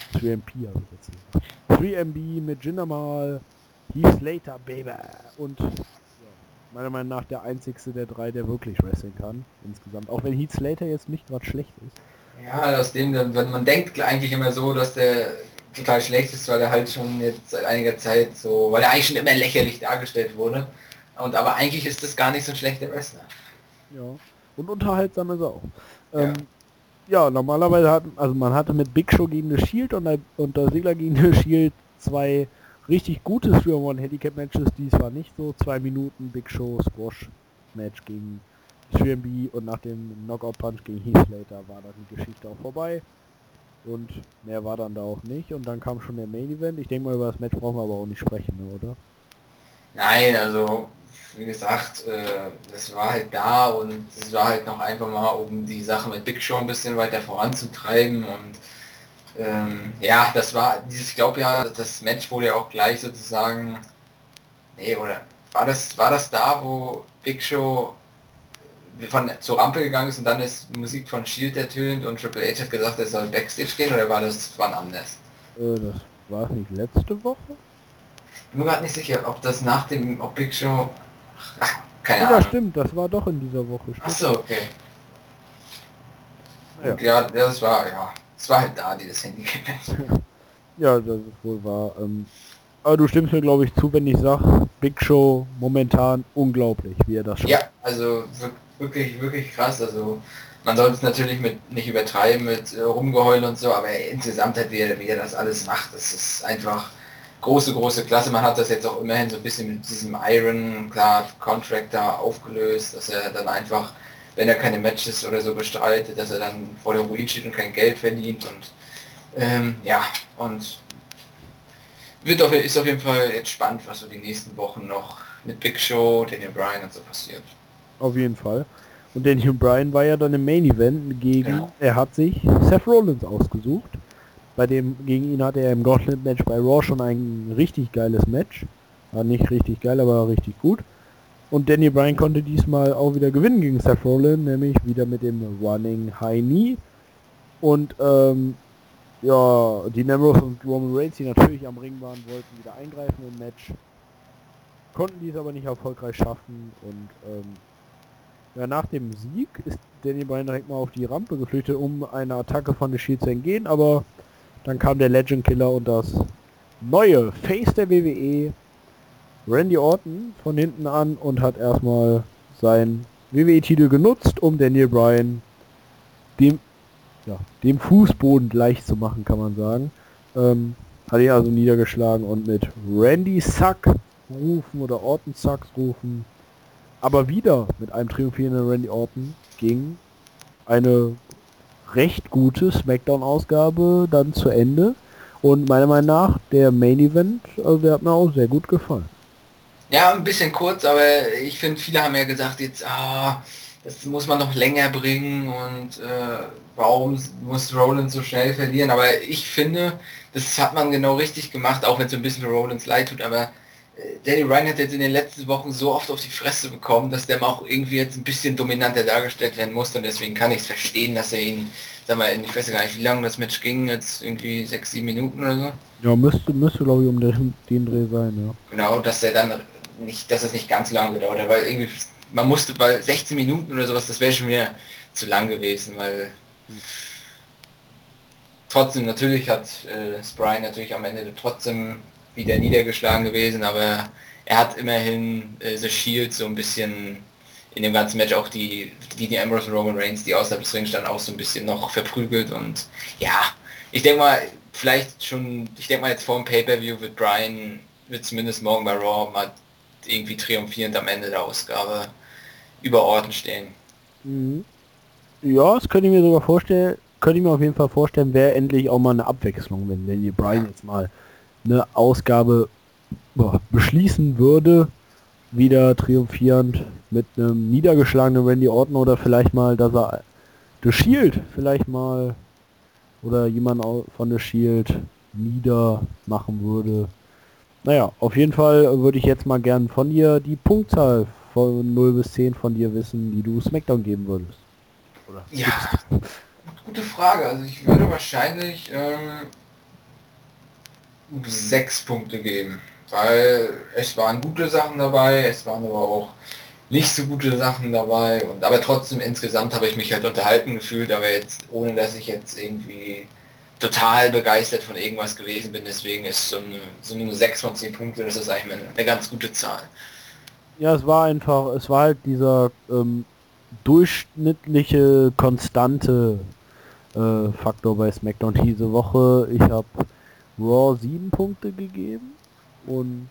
3MB mit Jinder Mahal, Heath Slater, Baby, und ja, meiner Meinung nach der einzigste der drei, der wirklich wrestlen kann insgesamt. Auch wenn Heath Slater jetzt nicht gerade schlecht ist. Ja, aus dem, wenn man denkt eigentlich immer so, dass der total schlecht ist, weil er halt schon jetzt seit einiger Zeit so, weil er eigentlich schon immer lächerlich dargestellt wurde. Und aber eigentlich ist das gar nicht so ein schlechter Wrestler. Ja. Und unterhaltsam ist er auch. Ja. Ja, normalerweise man hatte mit Big Show gegen The Shield und der Ziggler gegen The Shield zwei richtig gute 3-on-1 Handicap-Matches, dies war nicht so. 2 Minuten Big Show Squash-Match gegen 3MB und nach dem Knockout-Punch gegen Heath Slater war dann die Geschichte auch vorbei. Und mehr war dann da auch nicht. Und dann kam schon der Main-Event. Ich denke mal, über das Match brauchen wir aber auch nicht sprechen, ne, oder? Nein, also wie gesagt, das war halt da und es war halt noch einfach mal, um die Sache mit Big Show ein bisschen weiter voranzutreiben und ja, das war dieses, ich glaube ja, das Match wurde ja auch gleich sozusagen, nee, oder war das da, wo Big Show zur Rampe gegangen ist und dann ist Musik von Shield ertönt und Triple H hat gesagt, er soll Backstage gehen, oder war das wann anders? Das war es nicht letzte Woche? Ich bin mir gerade nicht sicher, ob das nach dem, ob Big Show, ach, keine Ja, Ahnung. stimmt, das war doch in dieser Woche. Achso, okay. Ja. Ja, das war halt da, dieses Handicap. Ja, das ist wohl wahr. Aber du stimmst mir, glaube ich, zu, wenn ich sage, Big Show momentan unglaublich, wie er das schafft. Ja, also wirklich, wirklich krass. Also man sollte es natürlich nicht übertreiben mit Rumgeheul und so, aber insgesamt halt, wie er das alles macht, das ist einfach große, große Klasse. Man hat das jetzt auch immerhin so ein bisschen mit diesem Iron Contractor aufgelöst, dass er dann einfach, wenn er keine Matches oder so bestreitet, dass er dann vor der Ruin steht und kein Geld verdient und ja, und ist auf jeden Fall jetzt spannend, was so die nächsten Wochen noch mit Big Show, Daniel Bryan und so passiert. Auf jeden Fall. Und Daniel Bryan war ja dann im Main Event gegen, Genau. er hat sich Seth Rollins ausgesucht. Gegen ihn hatte er im Gauntlet Match bei Raw schon ein richtig geiles Match. War nicht richtig geil, aber richtig gut. Und Daniel Bryan konnte diesmal auch wieder gewinnen gegen Seth Rollins, nämlich wieder mit dem Running High Knee. Und ja, die Ambrose und Roman Reigns, die natürlich am Ring waren, wollten wieder eingreifen im Match. Konnten dies aber nicht erfolgreich schaffen. Und ja, nach dem Sieg ist Daniel Bryan direkt mal auf die Rampe geflüchtet, um eine Attacke von The Shield zu entgehen. Aber dann kam der Legend Killer und das neue Face der WWE, Randy Orton, von hinten an und hat erstmal seinen WWE-Titel genutzt, um Daniel Bryan dem Fußboden gleich zu machen, kann man sagen. Hat ihn also niedergeschlagen und mit Randy Suck rufen oder Orton Sucks rufen, aber wieder mit einem triumphierenden Randy Orton ging eine recht gute Smackdown-Ausgabe dann zu Ende. Und meiner Meinung nach, der Main Event, also der hat mir auch sehr gut gefallen. Ja, ein bisschen kurz, aber ich finde, viele haben ja gesagt, jetzt, das muss man noch länger bringen und warum muss Rollins so schnell verlieren? Aber ich finde, das hat man genau richtig gemacht, auch wenn es ein bisschen Rollins leid tut, aber Danny Bryan hat jetzt in den letzten Wochen so oft auf die Fresse bekommen, dass der mal auch irgendwie jetzt ein bisschen dominanter dargestellt werden muss und deswegen kann ich es verstehen, dass er ihn, sag mal, ich weiß gar nicht, wie lange das Match ging, jetzt irgendwie 6-7 Minuten oder so. Ja, müsste glaube ich um den Dreh sein, ja. Genau, dass er dann nicht, dass es nicht ganz lang gedauert hat, weil irgendwie, man musste bei 16 Minuten oder sowas, das wäre schon wieder zu lang gewesen, weil trotzdem natürlich hat Bryan natürlich am Ende trotzdem wieder niedergeschlagen gewesen, aber er hat immerhin The Shield so ein bisschen in dem ganzen Match auch die Ambrose und Roman Reigns, die außerhalb des Rings standen, auch so ein bisschen noch verprügelt und ja, ich denke mal, jetzt vor dem Pay-Per-View wird Bryan, wird zumindest morgen bei Raw mal irgendwie triumphierend am Ende der Ausgabe über Orton stehen. Mhm. Ja, das könnte ich mir sogar vorstellen, könnte ich mir auf jeden Fall vorstellen, wäre endlich auch mal eine Abwechslung, wenn Daniel Bryan jetzt mal eine Ausgabe beschließen würde, wieder triumphierend mit einem niedergeschlagenen Randy Orton oder vielleicht mal, dass er The Shield vielleicht mal oder jemand von The Shield niedermachen würde. Naja, auf jeden Fall würde ich jetzt mal gern von dir die Punktzahl von 0 bis 10 von dir wissen, die du SmackDown geben würdest. Oder Ja, gute Frage. Also ich würde wahrscheinlich 6 Punkte geben, weil es waren gute Sachen dabei, es waren aber auch nicht so gute Sachen dabei. Aber trotzdem insgesamt habe ich mich halt unterhalten gefühlt, aber jetzt ohne dass ich jetzt irgendwie total begeistert von irgendwas gewesen bin. Deswegen ist so eine 6 von 10 Punkte, das ist eigentlich eine ganz gute Zahl. Ja, es war halt dieser durchschnittliche, konstante Faktor bei SmackDown diese Woche. Ich habe Raw 7 Punkte gegeben und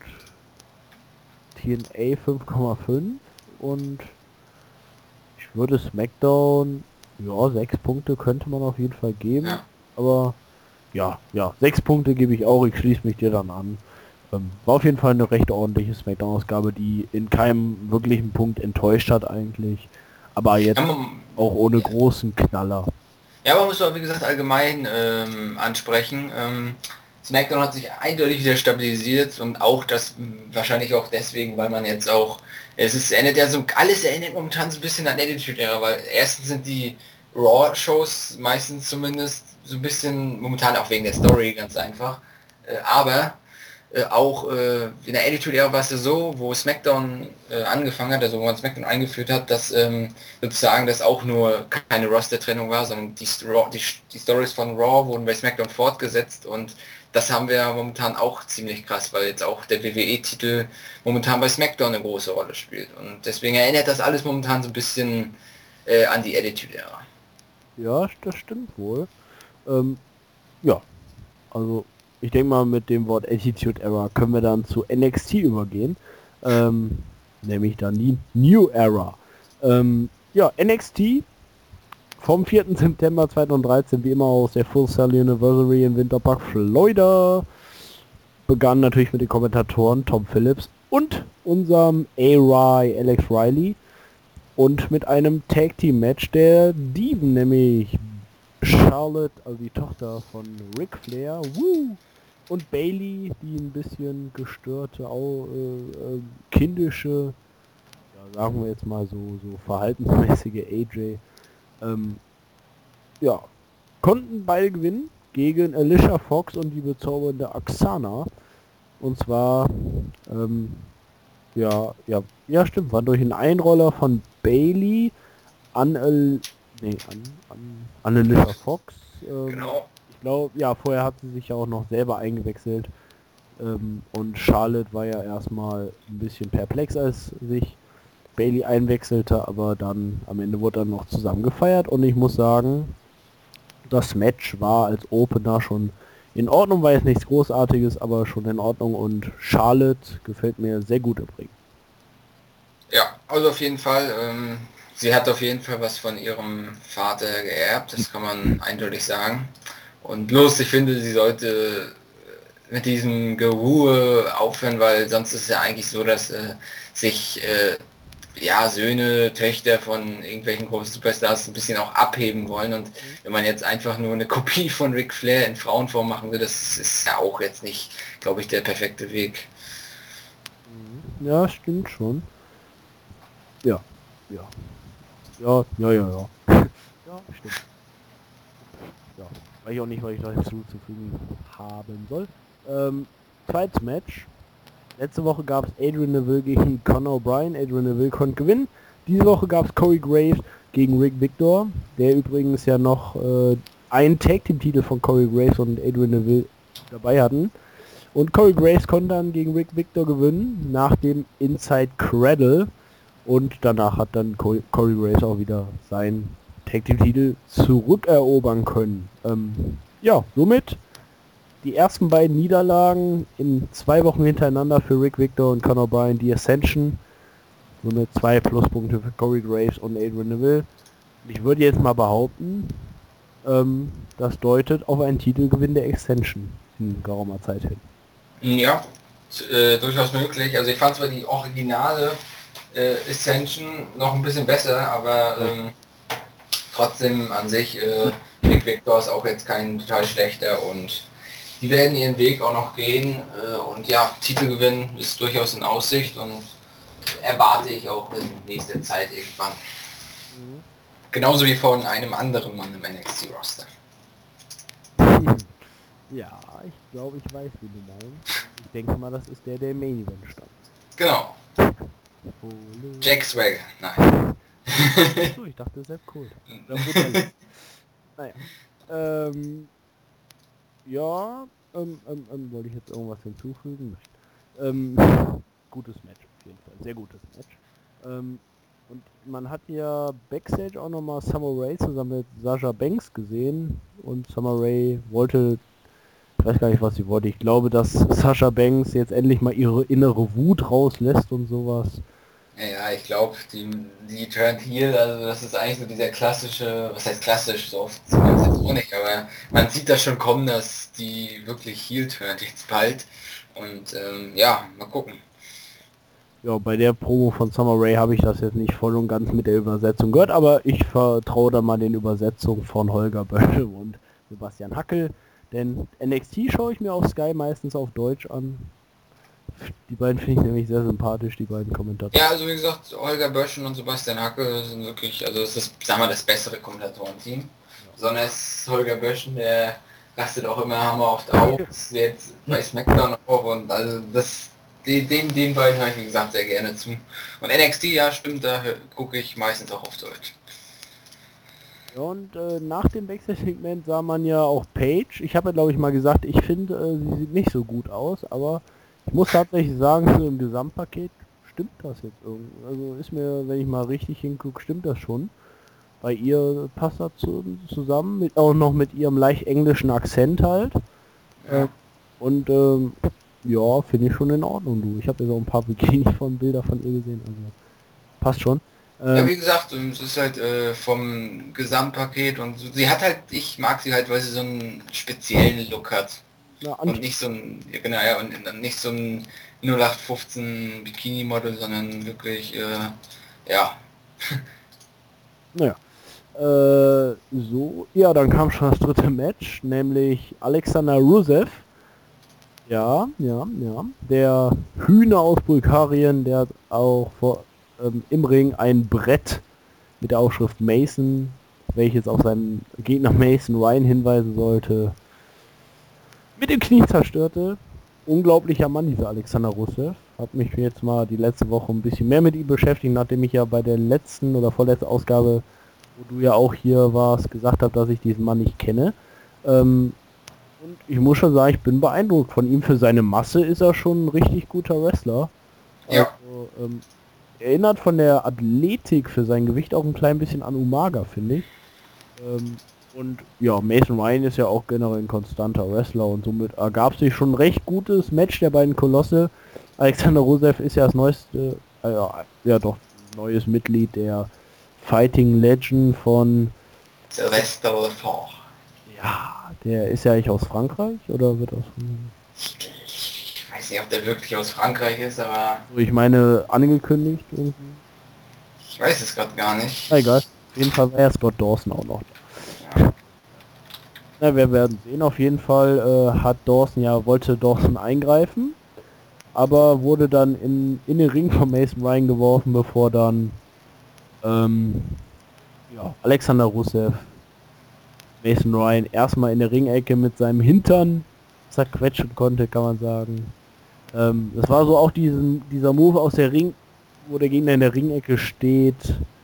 TNA 5,5 und ich würde SmackDown, ja, 6 Punkte könnte man auf jeden Fall geben, Ja. aber ja, 6 Punkte gebe ich auch, ich schließe mich dir dann an. War auf jeden Fall eine recht ordentliche Smackdown-Ausgabe, die in keinem wirklichen Punkt enttäuscht hat eigentlich, aber jetzt auch ohne großen Knaller. Ja, man muss aber wie gesagt allgemein ansprechen. SmackDown hat sich eindeutig wieder stabilisiert und auch das wahrscheinlich auch deswegen, weil man jetzt auch, alles erinnert momentan so ein bisschen an Attitude Era, weil erstens sind die Raw-Shows meistens zumindest so ein bisschen, momentan auch wegen der Story ganz einfach, aber auch in der Attitude Era war es ja so, wo SmackDown angefangen hat, also wo man SmackDown eingeführt hat, dass sozusagen das auch nur keine Roster-Trennung war, sondern die Stories von Raw wurden bei SmackDown fortgesetzt und das haben wir momentan auch ziemlich krass, weil jetzt auch der WWE-Titel momentan bei SmackDown eine große Rolle spielt und deswegen erinnert das alles momentan so ein bisschen an die Attitude Era. Ja, das stimmt wohl. Ja, also ich denke mal, mit dem Wort Attitude Era können wir dann zu NXT übergehen. Nämlich dann die New Era. Ja, NXT vom 4. September 2013, wie immer aus der Full Sail Anniversary in Winter Park, Florida. Begann natürlich mit den Kommentatoren Tom Phillips und unserem A-Rai Alex Riley. Und mit einem Tag Team Match der Diven, nämlich Charlotte, also die Tochter von Ric Flair, und Bailey, die ein bisschen gestörte, kindische, ja, sagen wir jetzt mal so verhaltensmäßige AJ, ja, konnten beide gewinnen gegen Alicia Fox und die bezaubernde Aksana. Und zwar, ja stimmt, war durch einen Einroller von Bailey an Alicia Fox. Genau. Ich glaube, ja, vorher hat sie sich ja auch noch selber eingewechselt. Und Charlotte war ja erstmal ein bisschen perplex, als sich Bailey einwechselte, aber dann am Ende wurde dann noch zusammen gefeiert und ich muss sagen, das Match war als Opener schon in Ordnung, war jetzt nichts Großartiges, aber schon in Ordnung und Charlotte gefällt mir sehr gut im Ring. Ja, also auf jeden Fall, sie hat auf jeden Fall was von ihrem Vater geerbt, das kann man eindeutig sagen. Und bloß, ich finde, sie sollte mit diesem Geruhe aufhören, weil sonst ist es ja eigentlich so, dass sich Söhne, Töchter von irgendwelchen großen Superstars ein bisschen auch abheben wollen und wenn man jetzt einfach nur eine Kopie von Ric Flair in Frauenform machen will, das ist ja auch jetzt nicht, glaube ich, der perfekte Weg. Ja, stimmt schon. Ja. Ja, stimmt. Ja, weiß ich auch nicht, was ich dazu zufügen haben soll. Zweites Match. Letzte Woche gab es Adrian Neville gegen Conor O'Brien. Adrian Neville konnte gewinnen. Diese Woche gab es Corey Graves gegen Rick Victor, der übrigens ja noch einen Tag Team Titel von Corey Graves und Adrian Neville dabei hatten. Und Corey Graves konnte dann gegen Rick Victor gewinnen nach dem Inside Cradle und danach hat dann Corey Graves auch wieder seinen Tag Team Titel zurückerobern können. Ja, somit die ersten beiden Niederlagen in 2 Wochen hintereinander für Rick Victor und Conor O'Brien, die Ascension. Somit 2 Pluspunkte für Corey Graves und Adrian Neville. Ich würde jetzt mal behaupten, das deutet auf einen Titelgewinn der Ascension in geraumer Zeit hin. Ja, durchaus möglich. Also ich fand zwar die originale Ascension noch ein bisschen besser, aber trotzdem an sich Rick Victor ist auch jetzt kein total schlechter und die werden ihren Weg auch noch gehen und ja, Titelgewinn ist durchaus in Aussicht und erwarte ich auch in nächster Zeit irgendwann. Genauso wie von einem anderen Mann im NXT-Roster. Ja, ich glaube, ich weiß, wie du meinst. Ich denke mal, das ist der Main Event stand. Genau. Kohle. Jack Swagger, nein. Achso, ich dachte Sepp Kohl. Naja. Ja, wollte ich jetzt irgendwas hinzufügen? Gutes Match, auf jeden Fall. Sehr gutes Match. Und man hat ja Backstage auch nochmal Summer Rae zusammen mit Sasha Banks gesehen. Und Summer Rae wollte, ich weiß gar nicht, was sie wollte. Ich glaube, dass Sasha Banks jetzt endlich mal ihre innere Wut rauslässt und sowas. Ja, ich glaube, die Turned Heel, also das ist eigentlich so dieser klassische, was heißt klassisch, so oft sieht man es jetzt auch nicht, aber man sieht das schon kommen, dass die wirklich Heel turnt jetzt bald. Und ja, mal gucken. Ja, bei der Promo von Summer Rae habe ich das jetzt nicht voll und ganz mit der Übersetzung gehört, aber ich vertraue da mal den Übersetzungen von Holger Böll und Sebastian Hackel, denn NXT schaue ich mir auf Sky meistens auf Deutsch an. Die beiden finde ich nämlich sehr sympathisch, die beiden Kommentatoren. Ja, also wie gesagt, Holger Böschen und Sebastian Hacke sind wirklich, also es ist, sagen wir, das bessere Kommentatorenteam. Besonders Holger Böschen, der rastet auch immer hammer oft aus, jetzt bei SmackDown auch und also das, den beiden höre ich wie gesagt sehr gerne zu. Und NXT, ja stimmt, da gucke ich meistens auch auf Deutsch. Ja, und nach dem Backstage-Segment sah man ja auch Paige. Ich habe ja glaube ich mal gesagt, ich finde, sie sieht nicht so gut aus, aber ich muss tatsächlich sagen, so im Gesamtpaket stimmt das jetzt irgendwie. Also ist mir, wenn ich mal richtig hingucke, stimmt das schon. Bei ihr passt das zusammen, auch noch mit ihrem leicht englischen Akzent halt. Ja. Und ja, finde ich schon in Ordnung, du. Ich habe jetzt auch ein paar Bikini von Bilder von ihr gesehen, also passt schon. Ja, wie gesagt, es ist halt vom Gesamtpaket und so, sie hat halt, ich mag sie halt, weil sie so einen speziellen Look hat. Na, Und nicht so ein, ja, genau, ja, und nicht so ein 0815 Bikini-Model, sondern wirklich, ja. naja. So, ja, dann kam schon das dritte Match, nämlich Alexander Rusev. Ja. Der Hühner aus Bulgarien, der hat auch im Ring ein Brett mit der Aufschrift Mason, welches auf seinen Gegner Mason Ryan hinweisen sollte, mit dem Knie zerstörte. Unglaublicher Mann, dieser Alexander Rusev. Hat mich jetzt mal die letzte Woche ein bisschen mehr mit ihm beschäftigt, nachdem ich ja bei der letzten oder vorletzten Ausgabe, wo du ja auch hier warst, gesagt habe, dass ich diesen Mann nicht kenne. Und ich muss schon sagen, ich bin beeindruckt von ihm. Für seine Masse ist er schon ein richtig guter Wrestler. Ja. Also, erinnert von der Athletik für sein Gewicht auch ein klein bisschen an Umaga, finde ich. Und ja, Mason Ryan ist ja auch generell ein konstanter Wrestler und somit ergab sich schon ein recht gutes Match der beiden Kolosse. Alexander Rusev ist ja das neueste, neues Mitglied der Fighting Legend von Sylvester Lefort. Ja, der ist ja eigentlich aus Frankreich oder wird aus... Ich weiß nicht, ob der wirklich aus Frankreich ist, aber Ich meine, angekündigt irgendwie. ich weiß es gerade gar nicht. Egal. Auf jeden Fall war ja Scott Dawson auch noch. Ja. Na, wir werden sehen. Auf jeden Fall wollte Dawson eingreifen, aber wurde dann in den Ring von Mason Ryan geworfen, bevor dann Alexander Rusev Mason Ryan erstmal in der Ringecke mit seinem Hintern zerquetschen konnte, kann man sagen. Das war so auch dieser Move aus der Ring, wo der Gegner in der Ringecke steht.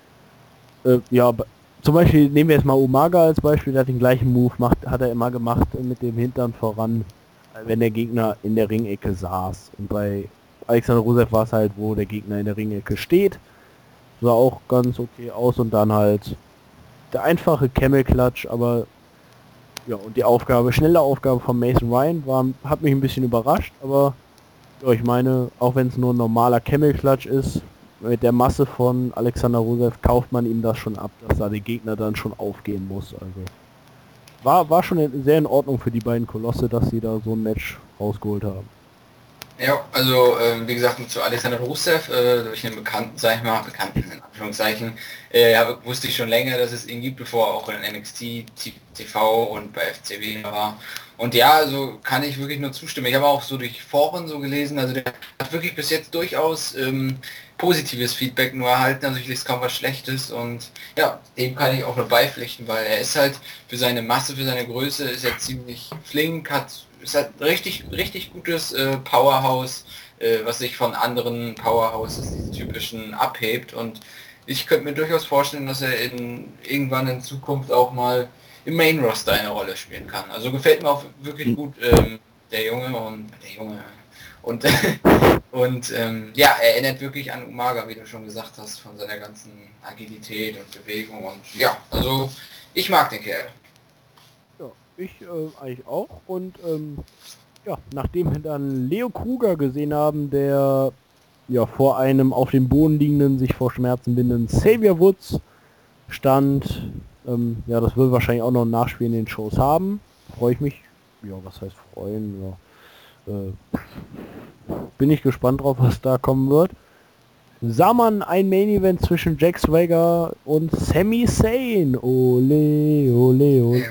Zum Beispiel nehmen wir jetzt mal Umaga als Beispiel, der hat den gleichen Move, hat er immer gemacht mit dem Hintern voran, wenn der Gegner in der Ringecke saß. Und bei Alexander Rusev war es halt, wo der Gegner in der Ringecke steht. Sah auch ganz okay aus und dann halt der einfache Camel Clutch, aber ja, und die schnelle Aufgabe von Mason Ryan hat mich ein bisschen überrascht, aber ja, ich meine, auch wenn es nur ein normaler Camel Clutch ist, mit der Masse von Alexander Rusev kauft man ihm das schon ab, dass da der Gegner dann schon aufgehen muss. Also war schon sehr in Ordnung für die beiden Kolosse, dass sie da so ein Match rausgeholt haben. Ja, also wie gesagt, zu Alexander Rusev, durch einen Bekannten, sag ich mal, Bekannten in Anführungszeichen, wusste ich schon länger, dass es ihn gibt, bevor er auch in NXT, TV und bei FCW war. Und ja, also kann ich wirklich nur zustimmen. Ich habe auch so durch Foren so gelesen, also der hat wirklich bis jetzt durchaus positives Feedback nur erhalten, also ich lese kaum was Schlechtes und ja, dem kann ich auch nur beipflichten, weil er ist halt für seine Masse, für seine Größe, ist er ziemlich flink, ist halt richtig gutes Powerhouse, was sich von anderen Powerhouses, diese typischen, abhebt. Und ich könnte mir durchaus vorstellen, dass er irgendwann in Zukunft auch mal im Main Roster eine Rolle spielen kann. Also gefällt mir auch wirklich gut der Junge und ja, er erinnert wirklich an Umaga, wie du schon gesagt hast, von seiner ganzen Agilität und Bewegung und ja, also ich mag den Kerl. Ja, ich eigentlich auch. Und ja, nachdem wir dann Leo Kruger gesehen haben, der ja vor einem auf dem Boden liegenden, sich vor Schmerzen bindenden Xavier Woods stand, ja, das will wahrscheinlich auch noch ein Nachspiel in den Shows haben. Freue ich mich. Ja, was heißt freuen? Ja. Bin ich gespannt drauf, was da kommen wird. Sah man ein Main Event zwischen Jack Swagger und Sami Zayn. Ole, ole, ole.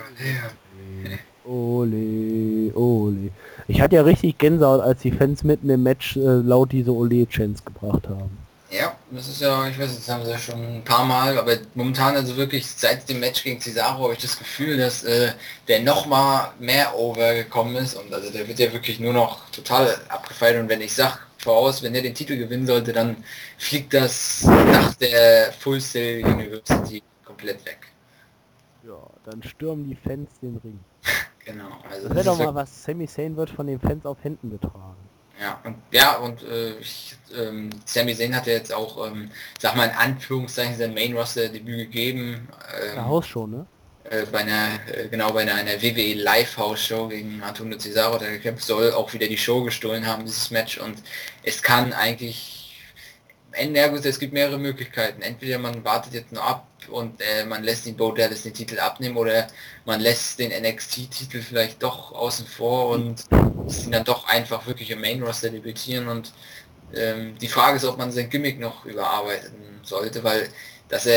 Ole, ole. Ich hatte ja richtig Gänsehaut, als die Fans mitten im Match laut diese Ole-Chants gebracht haben. Ja, das ist ja, ich weiß, das haben sie ja schon ein paar Mal, aber momentan also wirklich seit dem Match gegen Cesaro habe ich das Gefühl, dass der noch mal mehr over gekommen ist und also der wird ja wirklich nur noch total abgefeiert und wenn ich sag voraus, wenn er den Titel gewinnen sollte, dann fliegt das nach der Full Sail University komplett weg. Ja, dann stürmen die Fans den Ring. Genau. Also Das wäre doch mal was, Sami Zayn wird von den Fans auf Händen getragen. Ja, und Sami Zayn hat ja jetzt auch, sag mal in Anführungszeichen, sein Main-Roster-Debüt gegeben. Eine Hausshow, ne? Bei einer WWE Live-House-Show gegen Antonio Cesaro, der gekämpft soll, auch wieder die Show gestohlen haben, dieses Match. Und es kann eigentlich es gibt mehrere Möglichkeiten. Entweder man wartet jetzt nur ab und man lässt den Bo Dallas den Titel abnehmen oder man lässt den NXT-Titel vielleicht doch außen vor und ihn dann doch einfach wirklich im Main-Roster debütieren und die Frage ist, ob man sein Gimmick noch überarbeiten sollte, weil das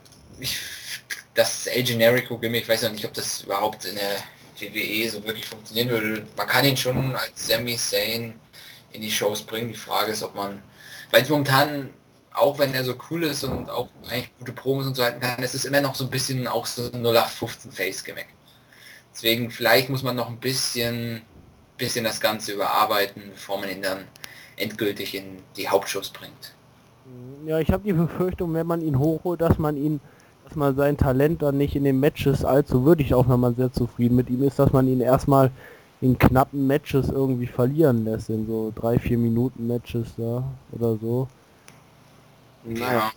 El Generico Gimmick, ich weiß noch nicht, ob das überhaupt in der WWE so wirklich funktionieren würde. Man kann ihn schon als Sami Zayn in die Shows bringen. Die Frage ist, ob man, weil es momentan, auch wenn er so cool ist und auch eigentlich gute Promos und so halten kann, es ist immer noch so ein bisschen auch so ein 0815 Face-Gimmick. Deswegen vielleicht muss man noch ein bisschen das Ganze überarbeiten, bevor man ihn dann endgültig in die Hauptshows bringt. Ja, ich habe die Befürchtung, wenn man ihn hochholt, dass man sein Talent dann nicht in den Matches allzu würdig, auch wenn man sehr zufrieden mit ihm ist, dass man ihn erstmal in knappen Matches irgendwie verlieren lässt, in so 3-4 Minuten Matches da oder so. Naja.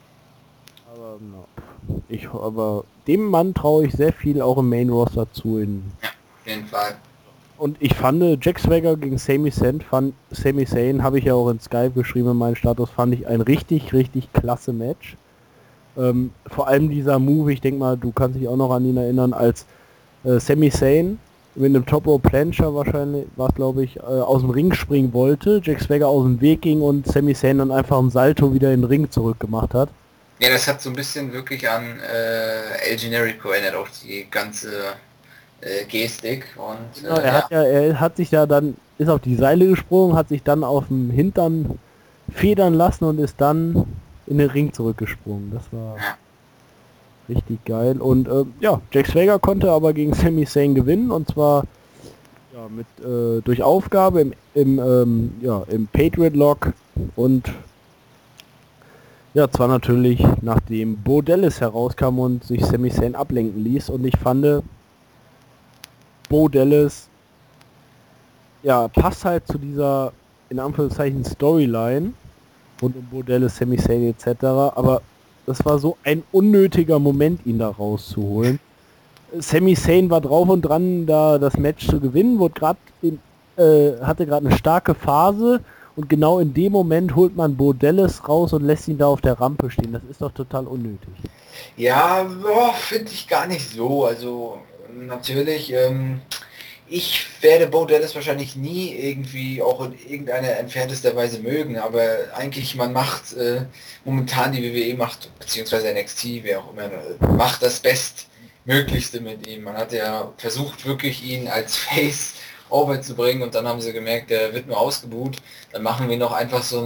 Aber dem Mann traue ich sehr viel auch im Main Roster zu. Ja, auf jeden Fall. Und ich fand Jack Swagger gegen Sami Zayn, habe ich ja auch in Skype geschrieben in meinem Status, fand ich ein richtig, richtig klasse Match. Vor allem dieser Move, ich denke mal, du kannst dich auch noch an ihn erinnern, als Sami Zayn mit einem Top Rope Plancher wahrscheinlich, was glaube ich, aus dem Ring springen wollte, Jack Swagger aus dem Weg ging und Sami Zayn dann einfach im Salto wieder in den Ring zurückgemacht hat. Ja, das hat so ein bisschen wirklich an El Generico erinnert, auch die ganze Gestik und genau, er hat sich ja dann, ist auf die Seile gesprungen, hat sich dann auf dem Hintern federn lassen und ist dann in den Ring zurückgesprungen. Das war richtig geil. Und ja, Jack Swagger konnte aber gegen Sami Zayn gewinnen und zwar ja, durch Aufgabe im Patriot Lock und ja, zwar natürlich nachdem Bo Dallas herauskam und sich Sami Zayn ablenken ließ und ich fand Bo Dallas ja, passt halt zu dieser in Anführungszeichen Storyline und um Bo Dallas, Sami Zayn etc. Aber das war so ein unnötiger Moment, ihn da rauszuholen. Sami Zayn war drauf und dran, da das Match zu gewinnen, hatte gerade eine starke Phase und genau in dem Moment holt man Bo Dallas raus und lässt ihn da auf der Rampe stehen. Das ist doch total unnötig. Ja, finde ich gar nicht so. Also natürlich, ich werde Bo Dallas wahrscheinlich nie irgendwie auch in irgendeiner entferntester Weise mögen, aber eigentlich man macht momentan die WWE macht, beziehungsweise NXT, wer auch immer, macht das Bestmöglichste mit ihm. Man hat ja versucht wirklich ihn als Face over zu bringen und dann haben sie gemerkt, der wird nur ausgebuht. Dann machen wir noch einfach so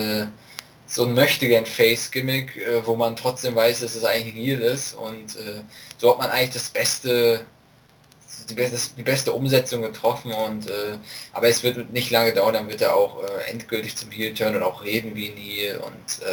ein möchtegern Face-Gimmick, wo man trotzdem weiß, dass es eigentlich ein Heel ist und so hat man eigentlich die beste Umsetzung getroffen und aber es wird nicht lange dauern, dann wird er auch endgültig zum Heel turn und auch reden wie ein Heel und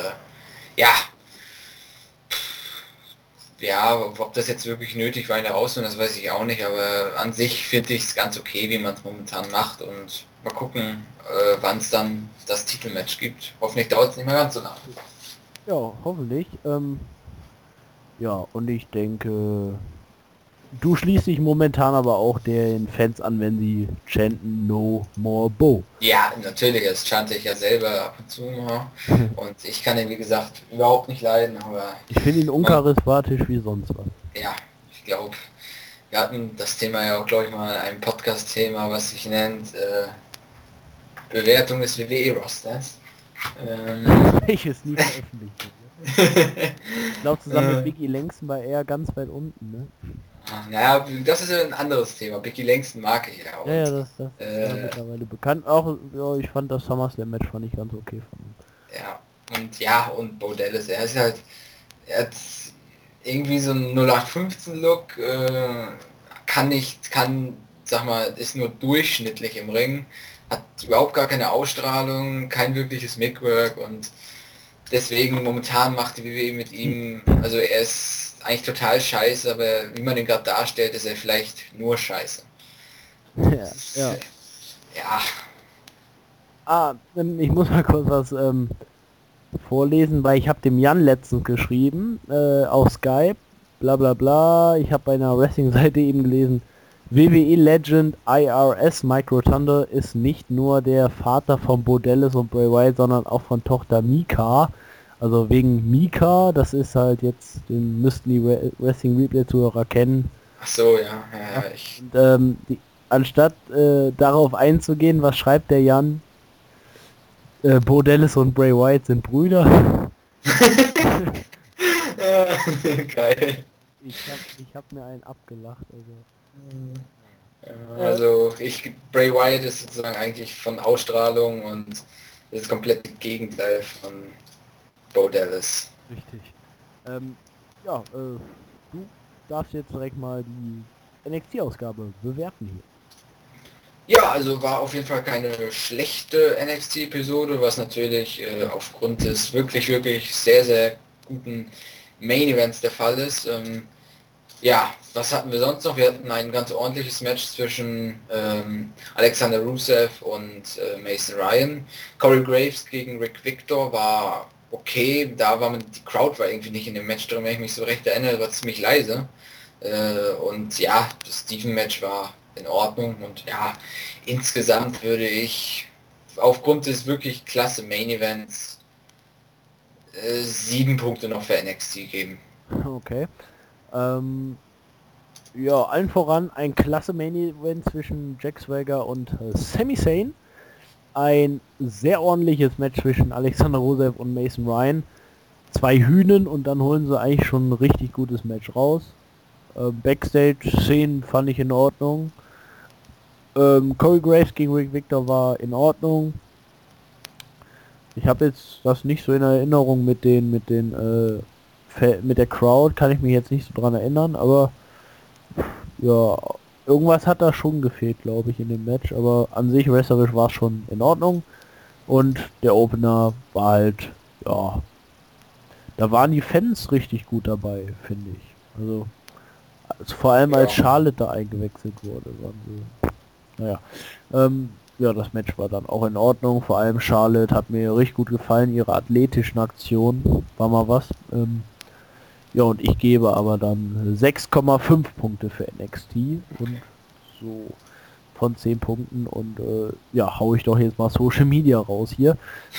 ja, ob das jetzt wirklich nötig war in der Ausführung, das weiß ich auch nicht, aber an sich finde ich es ganz okay, wie man es momentan macht und mal gucken, wann es dann das Titelmatch gibt. Hoffentlich dauert es nicht mehr ganz so lange. Ja, hoffentlich. Ja, und ich denke, du schließt dich momentan aber auch den Fans an, wenn sie chanten No More Bo. Ja, natürlich, das chante ich ja selber ab und zu mal und ich kann ihn wie gesagt überhaupt nicht leiden, aber Ich finde ihn uncharismatisch wie sonst was. ja, ich glaube, wir hatten das Thema ja auch, glaube ich, mal in einem Podcast-Thema, was sich nennt Bewertung des WWE-Rosters. Welches nie veröffentlicht wird. Ich glaube, zusammen mit Biggie Langston war er ganz weit unten, ne? Naja, das ist ja ein anderes Thema. Biggie Langston mag ich ja auch. Ja, das ist ja mittlerweile bekannt. Auch, ja, ich fand das SummerSlam-Match fand ich ganz okay von ihm. Ja, und Bo Dallas, er hat irgendwie so einen 0815-Look, sag mal, ist nur durchschnittlich im Ring, hat überhaupt gar keine Ausstrahlung, kein wirkliches Mic-Work und deswegen momentan macht die WWE mit ihm, also er ist eigentlich total scheiße, aber wie man ihn gerade darstellt, ist er vielleicht nur scheiße. Ja. Ich muss mal kurz was vorlesen, weil ich habe dem Jan letztens geschrieben, auf Skype, bla bla bla, ich habe bei einer Wrestling-Seite eben gelesen, WWE Legend IRS Mike Rotunda ist nicht nur der Vater von Bo Dallas und Bray Wyatt, sondern auch von Tochter Mika. Also wegen Mika, das ist halt jetzt, den müssten die Wrestling Replay Zuhörer kennen. Ach so, ja. Und, anstatt darauf einzugehen, was schreibt der Jan? Bo Dallas und Bray Wyatt sind Brüder. Geil. Ich hab mir einen abgelacht. Also Bray Wyatt ist sozusagen eigentlich von Ausstrahlung und das ist komplett das Gegenteil von Bo Dallas. Richtig. Du darfst jetzt direkt mal die NXT-Ausgabe bewerten hier. Ja, also war auf jeden Fall keine schlechte NXT-Episode, was natürlich aufgrund des wirklich sehr, sehr guten Main-Events der Fall ist. Was hatten wir sonst noch? Wir hatten ein ganz ordentliches Match zwischen Alexander Rusev und Mason Ryan. Corey Graves gegen Rick Victor war okay, die Crowd war irgendwie nicht in dem Match drin, wenn ich mich so recht erinnere, war ziemlich leise. Das Steven-Match war in Ordnung und ja, insgesamt würde ich aufgrund des wirklich klasse Main-Events 7 Punkte noch für NXT geben. Okay. Allen voran ein klasse Main-Event zwischen Jack Swagger und Sami Zayn. Ein sehr ordentliches Match zwischen Alexander Rusev und Mason Ryan. 2 Hühnen und dann holen sie eigentlich schon ein richtig gutes Match raus. Backstage-Szenen fand ich in Ordnung. Corey Graves gegen Rick Victor war in Ordnung. Ich habe jetzt das nicht so in Erinnerung mit der Crowd, kann ich mich jetzt nicht so dran erinnern, aber ja, irgendwas hat da schon gefehlt, glaube ich, in dem Match, aber an sich wrestlerisch war es schon in Ordnung und der Opener war halt, ja, da waren die Fans richtig gut dabei, finde ich. Also vor allem als Charlotte da eingewechselt wurde, das Match war dann auch in Ordnung, vor allem Charlotte hat mir richtig gut gefallen, ihre athletischen Aktionen, war mal was. Und ich gebe aber dann 6,5 Punkte für NXT und so von 10 Punkten und hau ich doch jetzt mal Social Media raus hier.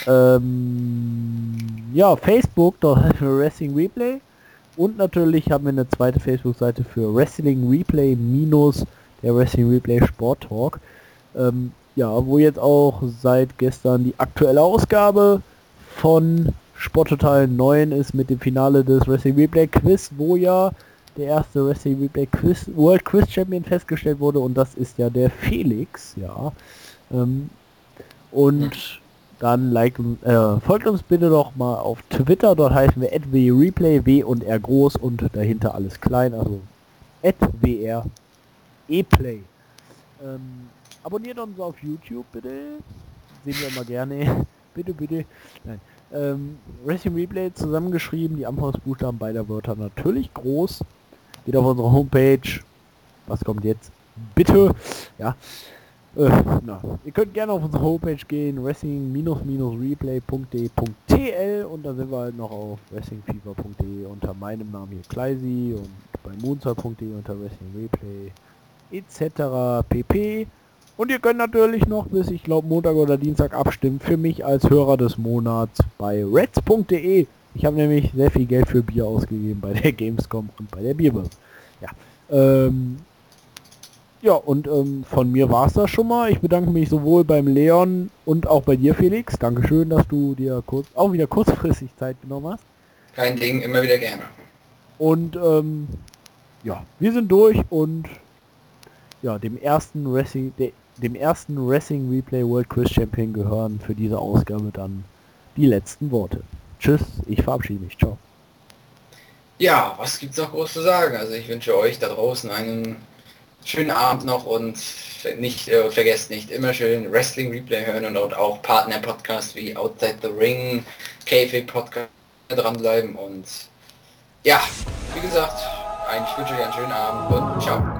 Facebook, dort heißt wir Wrestling Replay und natürlich haben wir eine zweite Facebook-Seite für Wrestling Replay minus der Wrestling Replay Sport Talk. Wo jetzt auch seit gestern die aktuelle Ausgabe von Sport Total 9 ist mit dem Finale des Wrestling Replay Quiz, wo ja der erste Wrestling Replay Quiz World Quiz Champion festgestellt wurde und das ist ja der Felix, ja. Dann folgt uns bitte doch mal auf Twitter, dort heißen wir @wreplay, W und R groß und dahinter alles klein, also @WR E-Play. Abonniert uns auf YouTube bitte. Sehen wir immer gerne. bitte. Nein. Wrestling Replay zusammengeschrieben, die Anfangsbuchstaben beider Wörter natürlich groß. Geht auf unsere Homepage. Was kommt jetzt? Bitte. Ja. Ihr könnt gerne auf unsere Homepage gehen, wrestling-replay.de.tl und da sind wir halt noch auf wrestlingfever.de unter meinem Namen hier Kleisi und bei moonsault.de unter Wrestling Replay etc. pp. Und ihr könnt natürlich noch bis, ich glaube, Montag oder Dienstag abstimmen für mich als Hörer des Monats bei reds.de. Ich habe nämlich sehr viel Geld für Bier ausgegeben bei der Gamescom und bei der Bierbörse. Ja, und von mir war es das schon mal. Ich bedanke mich sowohl beim Leon und auch bei dir, Felix. Dankeschön, dass du dir auch wieder kurzfristig Zeit genommen hast. Kein Ding, immer wieder gerne. Und ja, wir sind durch und ja, dem ersten Wrestling Replay World Quiz Champion gehören für diese Ausgabe dann die letzten Worte. Tschüss, ich verabschiede mich. Ciao. Ja, was gibt's noch groß zu sagen? Also ich wünsche euch da draußen einen schönen Abend noch und vergesst nicht, immer schön Wrestling Replay hören und auch Partner-Podcasts wie Outside the Ring, KFA Podcast dranbleiben und ja, wie gesagt, ich wünsche euch einen schönen Abend und ciao.